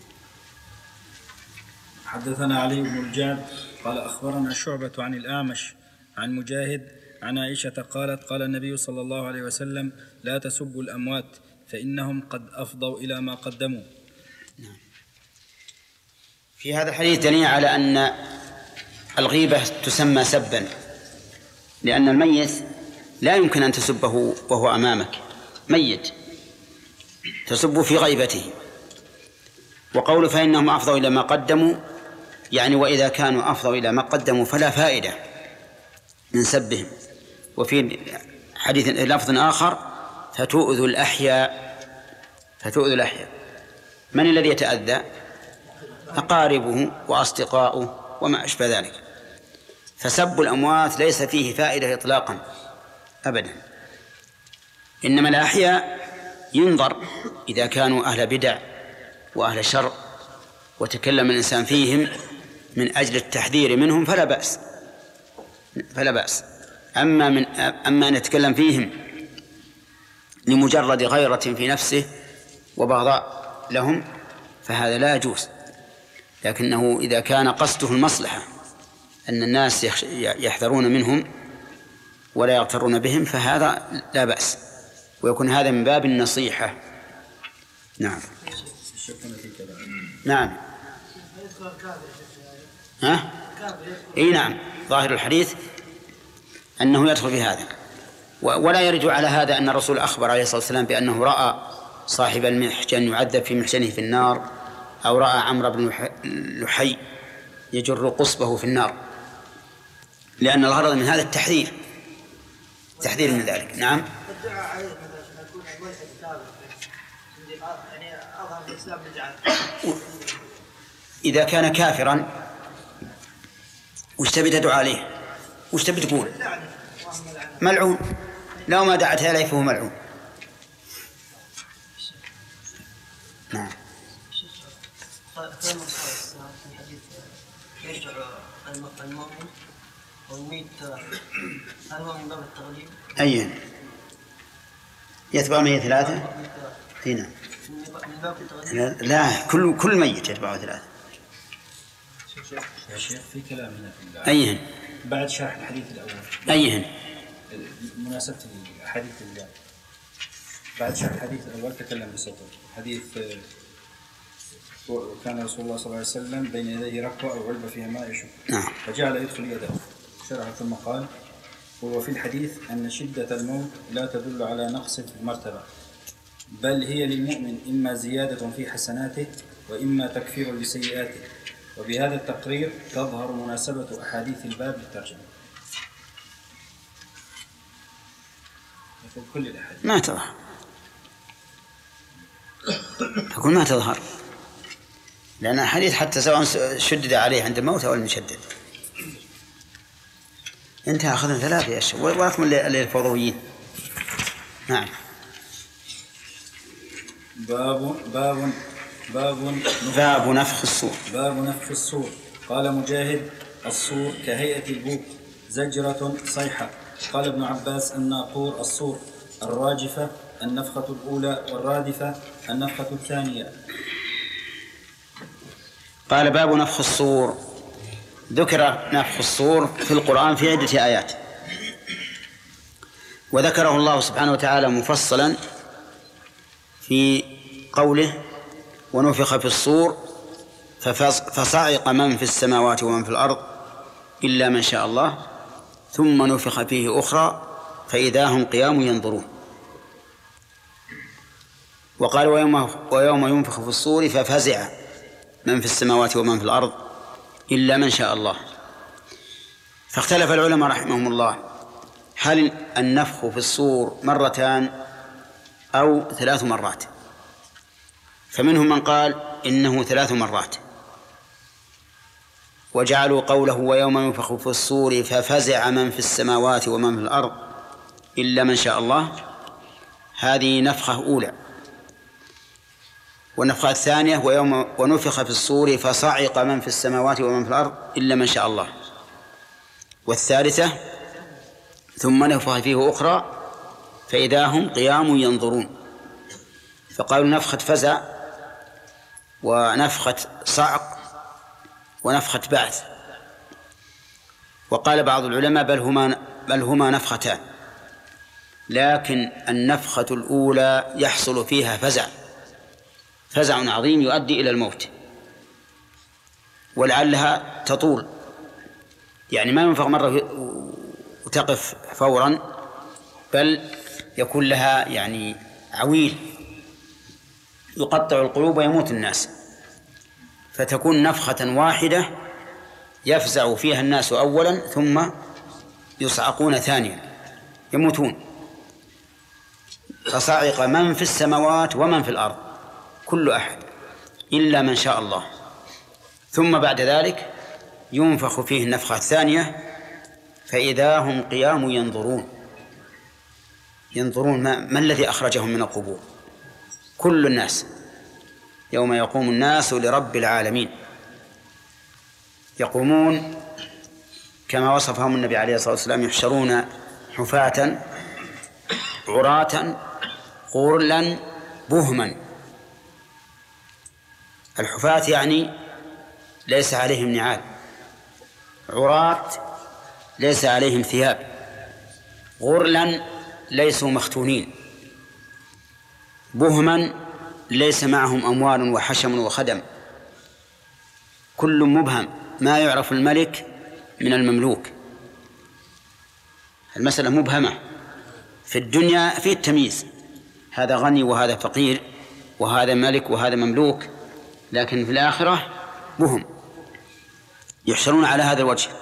حدثنا علي بن الجاد قال أخبرنا شعبة عن الأعمش عن مجاهد عن عائشة قالت قال النبي صلى الله عليه وسلم: لا تسبوا الأموات فإنهم قد أفضوا إلى ما قدموا. نعم. في هذا الحديث دليل على أن الغيبة تسمى سبا، لأن الميت لا يمكن أن تسبه وهو أمامك ميت، تسب في غيبته. وقول فإنهم أفضوا إلى ما قدموا يعني وإذا كانوا أفضوا إلى ما قدموا فلا فائدة من سبهم. وفي حديث لفظ آخر: فتؤذوا الأحياء. من الذي يتأذى؟ أقاربه وأصدقاؤه وما أشبه ذلك. فسب الأموات ليس فيه فائدة إطلاقا أبدا، إنما الأحياء ينظر إذا كانوا أهل بدع وأهل شر وتكلم الإنسان فيهم من أجل التحذير منهم فلا بأس. أما أن يتكلم فيهم لمجرد غيرة في نفسه وبغضاء لهم فهذا لا يجوز. لكنه إذا كان قصده المصلحة أن الناس يحذرون منهم ولا يغترون بهم فهذا لا بأس، ويكون هذا من باب النصيحة. نعم. نعم. إيه نعم، ظاهر الحديث أنه يدخل في هذا. ولا يرد على هذا أن الرسول أخبر عليه الصلاة والسلام بأنه رأى صاحب المحجن يعذب في محجنه في النار، أو رأى عمرو بن لحي يجر قصبه في النار، لأن الغرض من هذا التحذير من ذلك. نعم. الدعاء عليه مثلا يكون ملحد كافر يعني أظهر الإسلام بدعة. إذا كان كافرا وش تبي تدعو عليه؟ وش تبي تقول؟ ملعون. لو ما دعت عليه فهو ملعون. نعم. في الحديث يرجع المؤمن والميت، هل هو من باب التغليب؟ أين؟ يتبع ميت 3؟ هنا. من باب التغليب؟ لا، كل ميت يتبعه 3. يا شيخ في كلام هنا في أيهن؟ بعد شرح الحديث الأول. أيهن؟ مناسبة الحديث بعد شرح الحديث الأول تكلم بسطر حديث كان رسول الله صلى الله عليه وسلم بين يديه ركوة أو علبة فيها ماء يشرب. نعم. فجعل يدخل يده شرح ثم قال: وفي الحديث أن شدة الموت لا تدل على نقص في المرتبة، بل هي للمؤمن إما زيادة في حسناته وإما تكفير لسيئاته. وبهذا التقرير تظهر مناسبة أحاديث الباب للترجمة. يقول كل الأحاديث ما تظهر. أقول ما تظهر، لأن الحديث حتى سواء شدد عليه عند الموت أو المشدد. انتهى، أخذنا 3 يا شيخ، ولكم للفضويين. نعم. باب نفخ الصور. باب نفخ الصور. قال مجاهد: الصور كهيئة البوق، زجرة صيحة. قال ابن عباس: الناقور الصور، الراجفة النفخة الأولى، والرادفة النفخة الثانية. قال: باب نفخ الصور. ذكر نفخ الصور في القرآن في عدة آيات، وذكره الله سبحانه وتعالى مفصلا في قوله: ونفخ في الصور فصعق من في السماوات ومن في الأرض إلا من شاء الله ثم نفخ فيه أخرى فإذا هم قيام ينظرون. وقال: ويوم ينفخ في الصور ففزع من في السماوات ومن في الأرض إلا من شاء الله. فاختلف العلماء رحمهم الله هل النفخ في الصور 2 مرات أو 3 مرات؟ فمنهم من قال إنه 3 مرات، وجعلوا قوله: ويوم ينفخ في الصور ففزع من في السماوات ومن في الأرض إلا من شاء الله، هذه نفخة أولى. والنفخة الثانية: ونفخ في الصور فصعق من في السماوات ومن في الأرض إلا من شاء الله. والثالثة: ثم نفخ فيه أخرى فإذا هم قيام ينظرون. فقالوا نفخة فزع ونفخة صعق ونفخة بعث. وقال بعض العلماء بل هما نفختان، لكن النفخة الأولى يحصل فيها فزع عظيم يؤدي إلى الموت، ولعلها تطول، يعني ما ينفخ مرة وتقف فورا، بل يكون لها يعني عويل يقطع القلوب ويموت الناس، فتكون نفخة واحدة يفزع فيها الناس أولا ثم يصعقون ثانيا يموتون. فصعق من في السماوات ومن في الأرض كل أحد إلا من شاء الله، ثم بعد ذلك ينفخ فيه النفخة الثانية فإذا هم قيام ينظرون ما الذي أخرجهم من القبور. كل الناس يوم يقوم الناس لرب العالمين يقومون كما وصفهم النبي عليه الصلاة والسلام: يحشرون حفاة عراة غرلا بهما. الحفاة يعني ليس عليهم نعال، عراة ليس عليهم ثياب، غرلا ليسوا مختونين، بهما ليس معهم أموال وحشم وخدم، كل مبهم، ما يعرف الملك من المملوك. المسألة مبهمة. في الدنيا في التمييز، هذا غني وهذا فقير وهذا ملك وهذا مملوك، لكن في الآخرة بهم. يحشرون على هذا الوجه.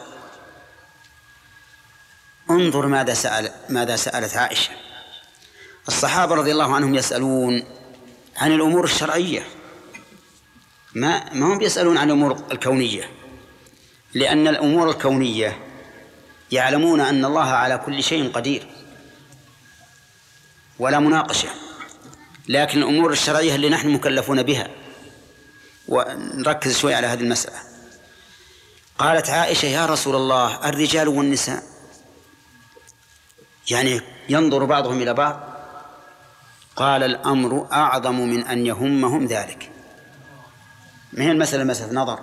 انظر ماذا سألت عائشة. الصحابة رضي الله عنهم يسألون عن الأمور الشرعية، ما هم يسألون عن الأمور الكونية، لأن الأمور الكونية يعلمون أن الله على كل شيء قدير ولا مناقشة، لكن الأمور الشرعية اللي نحن مكلفون بها، ونركز شوي على هذه المسألة. قالت عائشة: يا رسول الله، الرجال والنساء يعني ينظر بعضهم إلى بعض؟ قال: الأمر أعظم من أن يهمهم ذلك. ما هي المسألة مسألة نظر.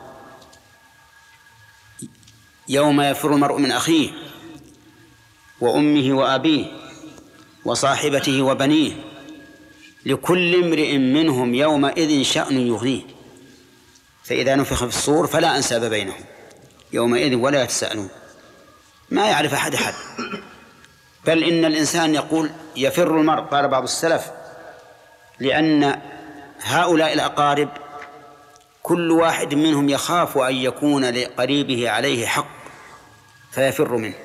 يوم يفر المرء من أخيه وأمه وأبيه وصاحبته وبنيه لكل امرئ منهم يومئذ شأن يغنيه، فإذا نفخ في الصور فلا أنساب بينهم يومئذ ولا يتساءلون، ما يعرف أحد، بل إن الإنسان يقول يفر المرء، قال بعض السلف، لأن هؤلاء الأقارب كل واحد منهم يخاف أن يكون لقريبه عليه حق فيفر منه.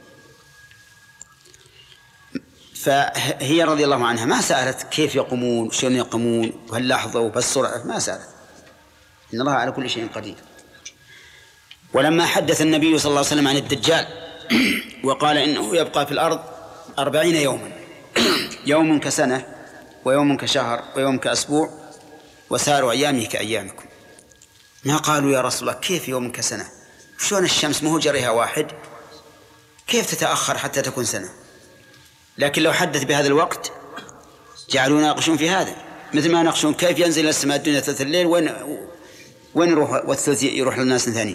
فهي رضي الله عنها ما سألت كيف يقومون، شلون يقومون، وهاللحظة وبالسرعة، ما سألت، إن الله على كل شيء قدير. ولما حدث النبي صلى الله عليه وسلم عن الدجال وقال إنه يبقى في الأرض 40 يوما، يوم كسنة ويوم كشهر ويوم كأسبوع وسائر أيامه كأيامكم، ما قالوا يا رسول الله كيف يوم كسنة؟ شلون الشمس مو جريها واحد، كيف تتأخر حتى تكون سنة؟ لكن لو حدث بهذا الوقت جعلوا يناقشون في هذا، مثل ما يناقشون كيف ينزل السماء الدنيا ثلث الليل، وين يروح والثلث يروح للناس ثاني.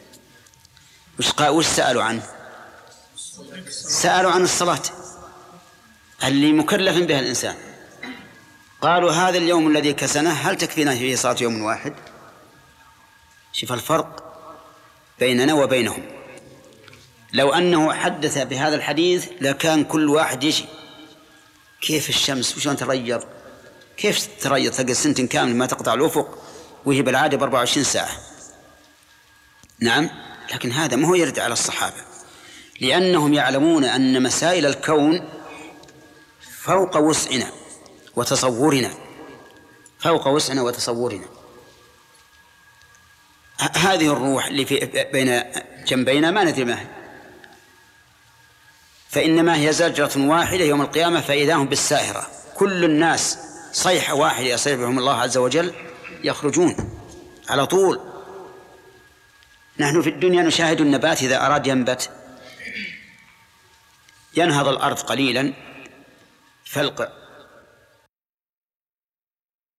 وش سألوا عنه؟ سألوا عن الصلاة اللي مكلف بها الإنسان. قالوا هذا اليوم الذي كسنه هل تكفينا فيه صلاة يوم واحد؟ شوف الفرق بيننا وبينهم. لو أنه حدث بهذا الحديث لكان كل واحد يجي كيف الشمس وشون تريض، كيف تريض تقل سنة كامل ما تقطع الأفق وهي بالعادة ب24 ساعة. نعم، لكن هذا ما هو يرد على الصحابة، لأنهم يعلمون أن مسائل الكون فوق وسعنا وتصورنا، فوق وسعنا وتصورنا. هذه الروح اللي في بين جنبينا ما ندري ما هي، فإنما هي زجرة واحدة يوم القيامة فإذا هم بالساهرة، كل الناس صيحة واحدة يصيح بهم الله عز وجل يخرجون على طول. نحن في الدنيا نشاهد النبات إذا أراد ينبت ينهض الأرض قليلا فالق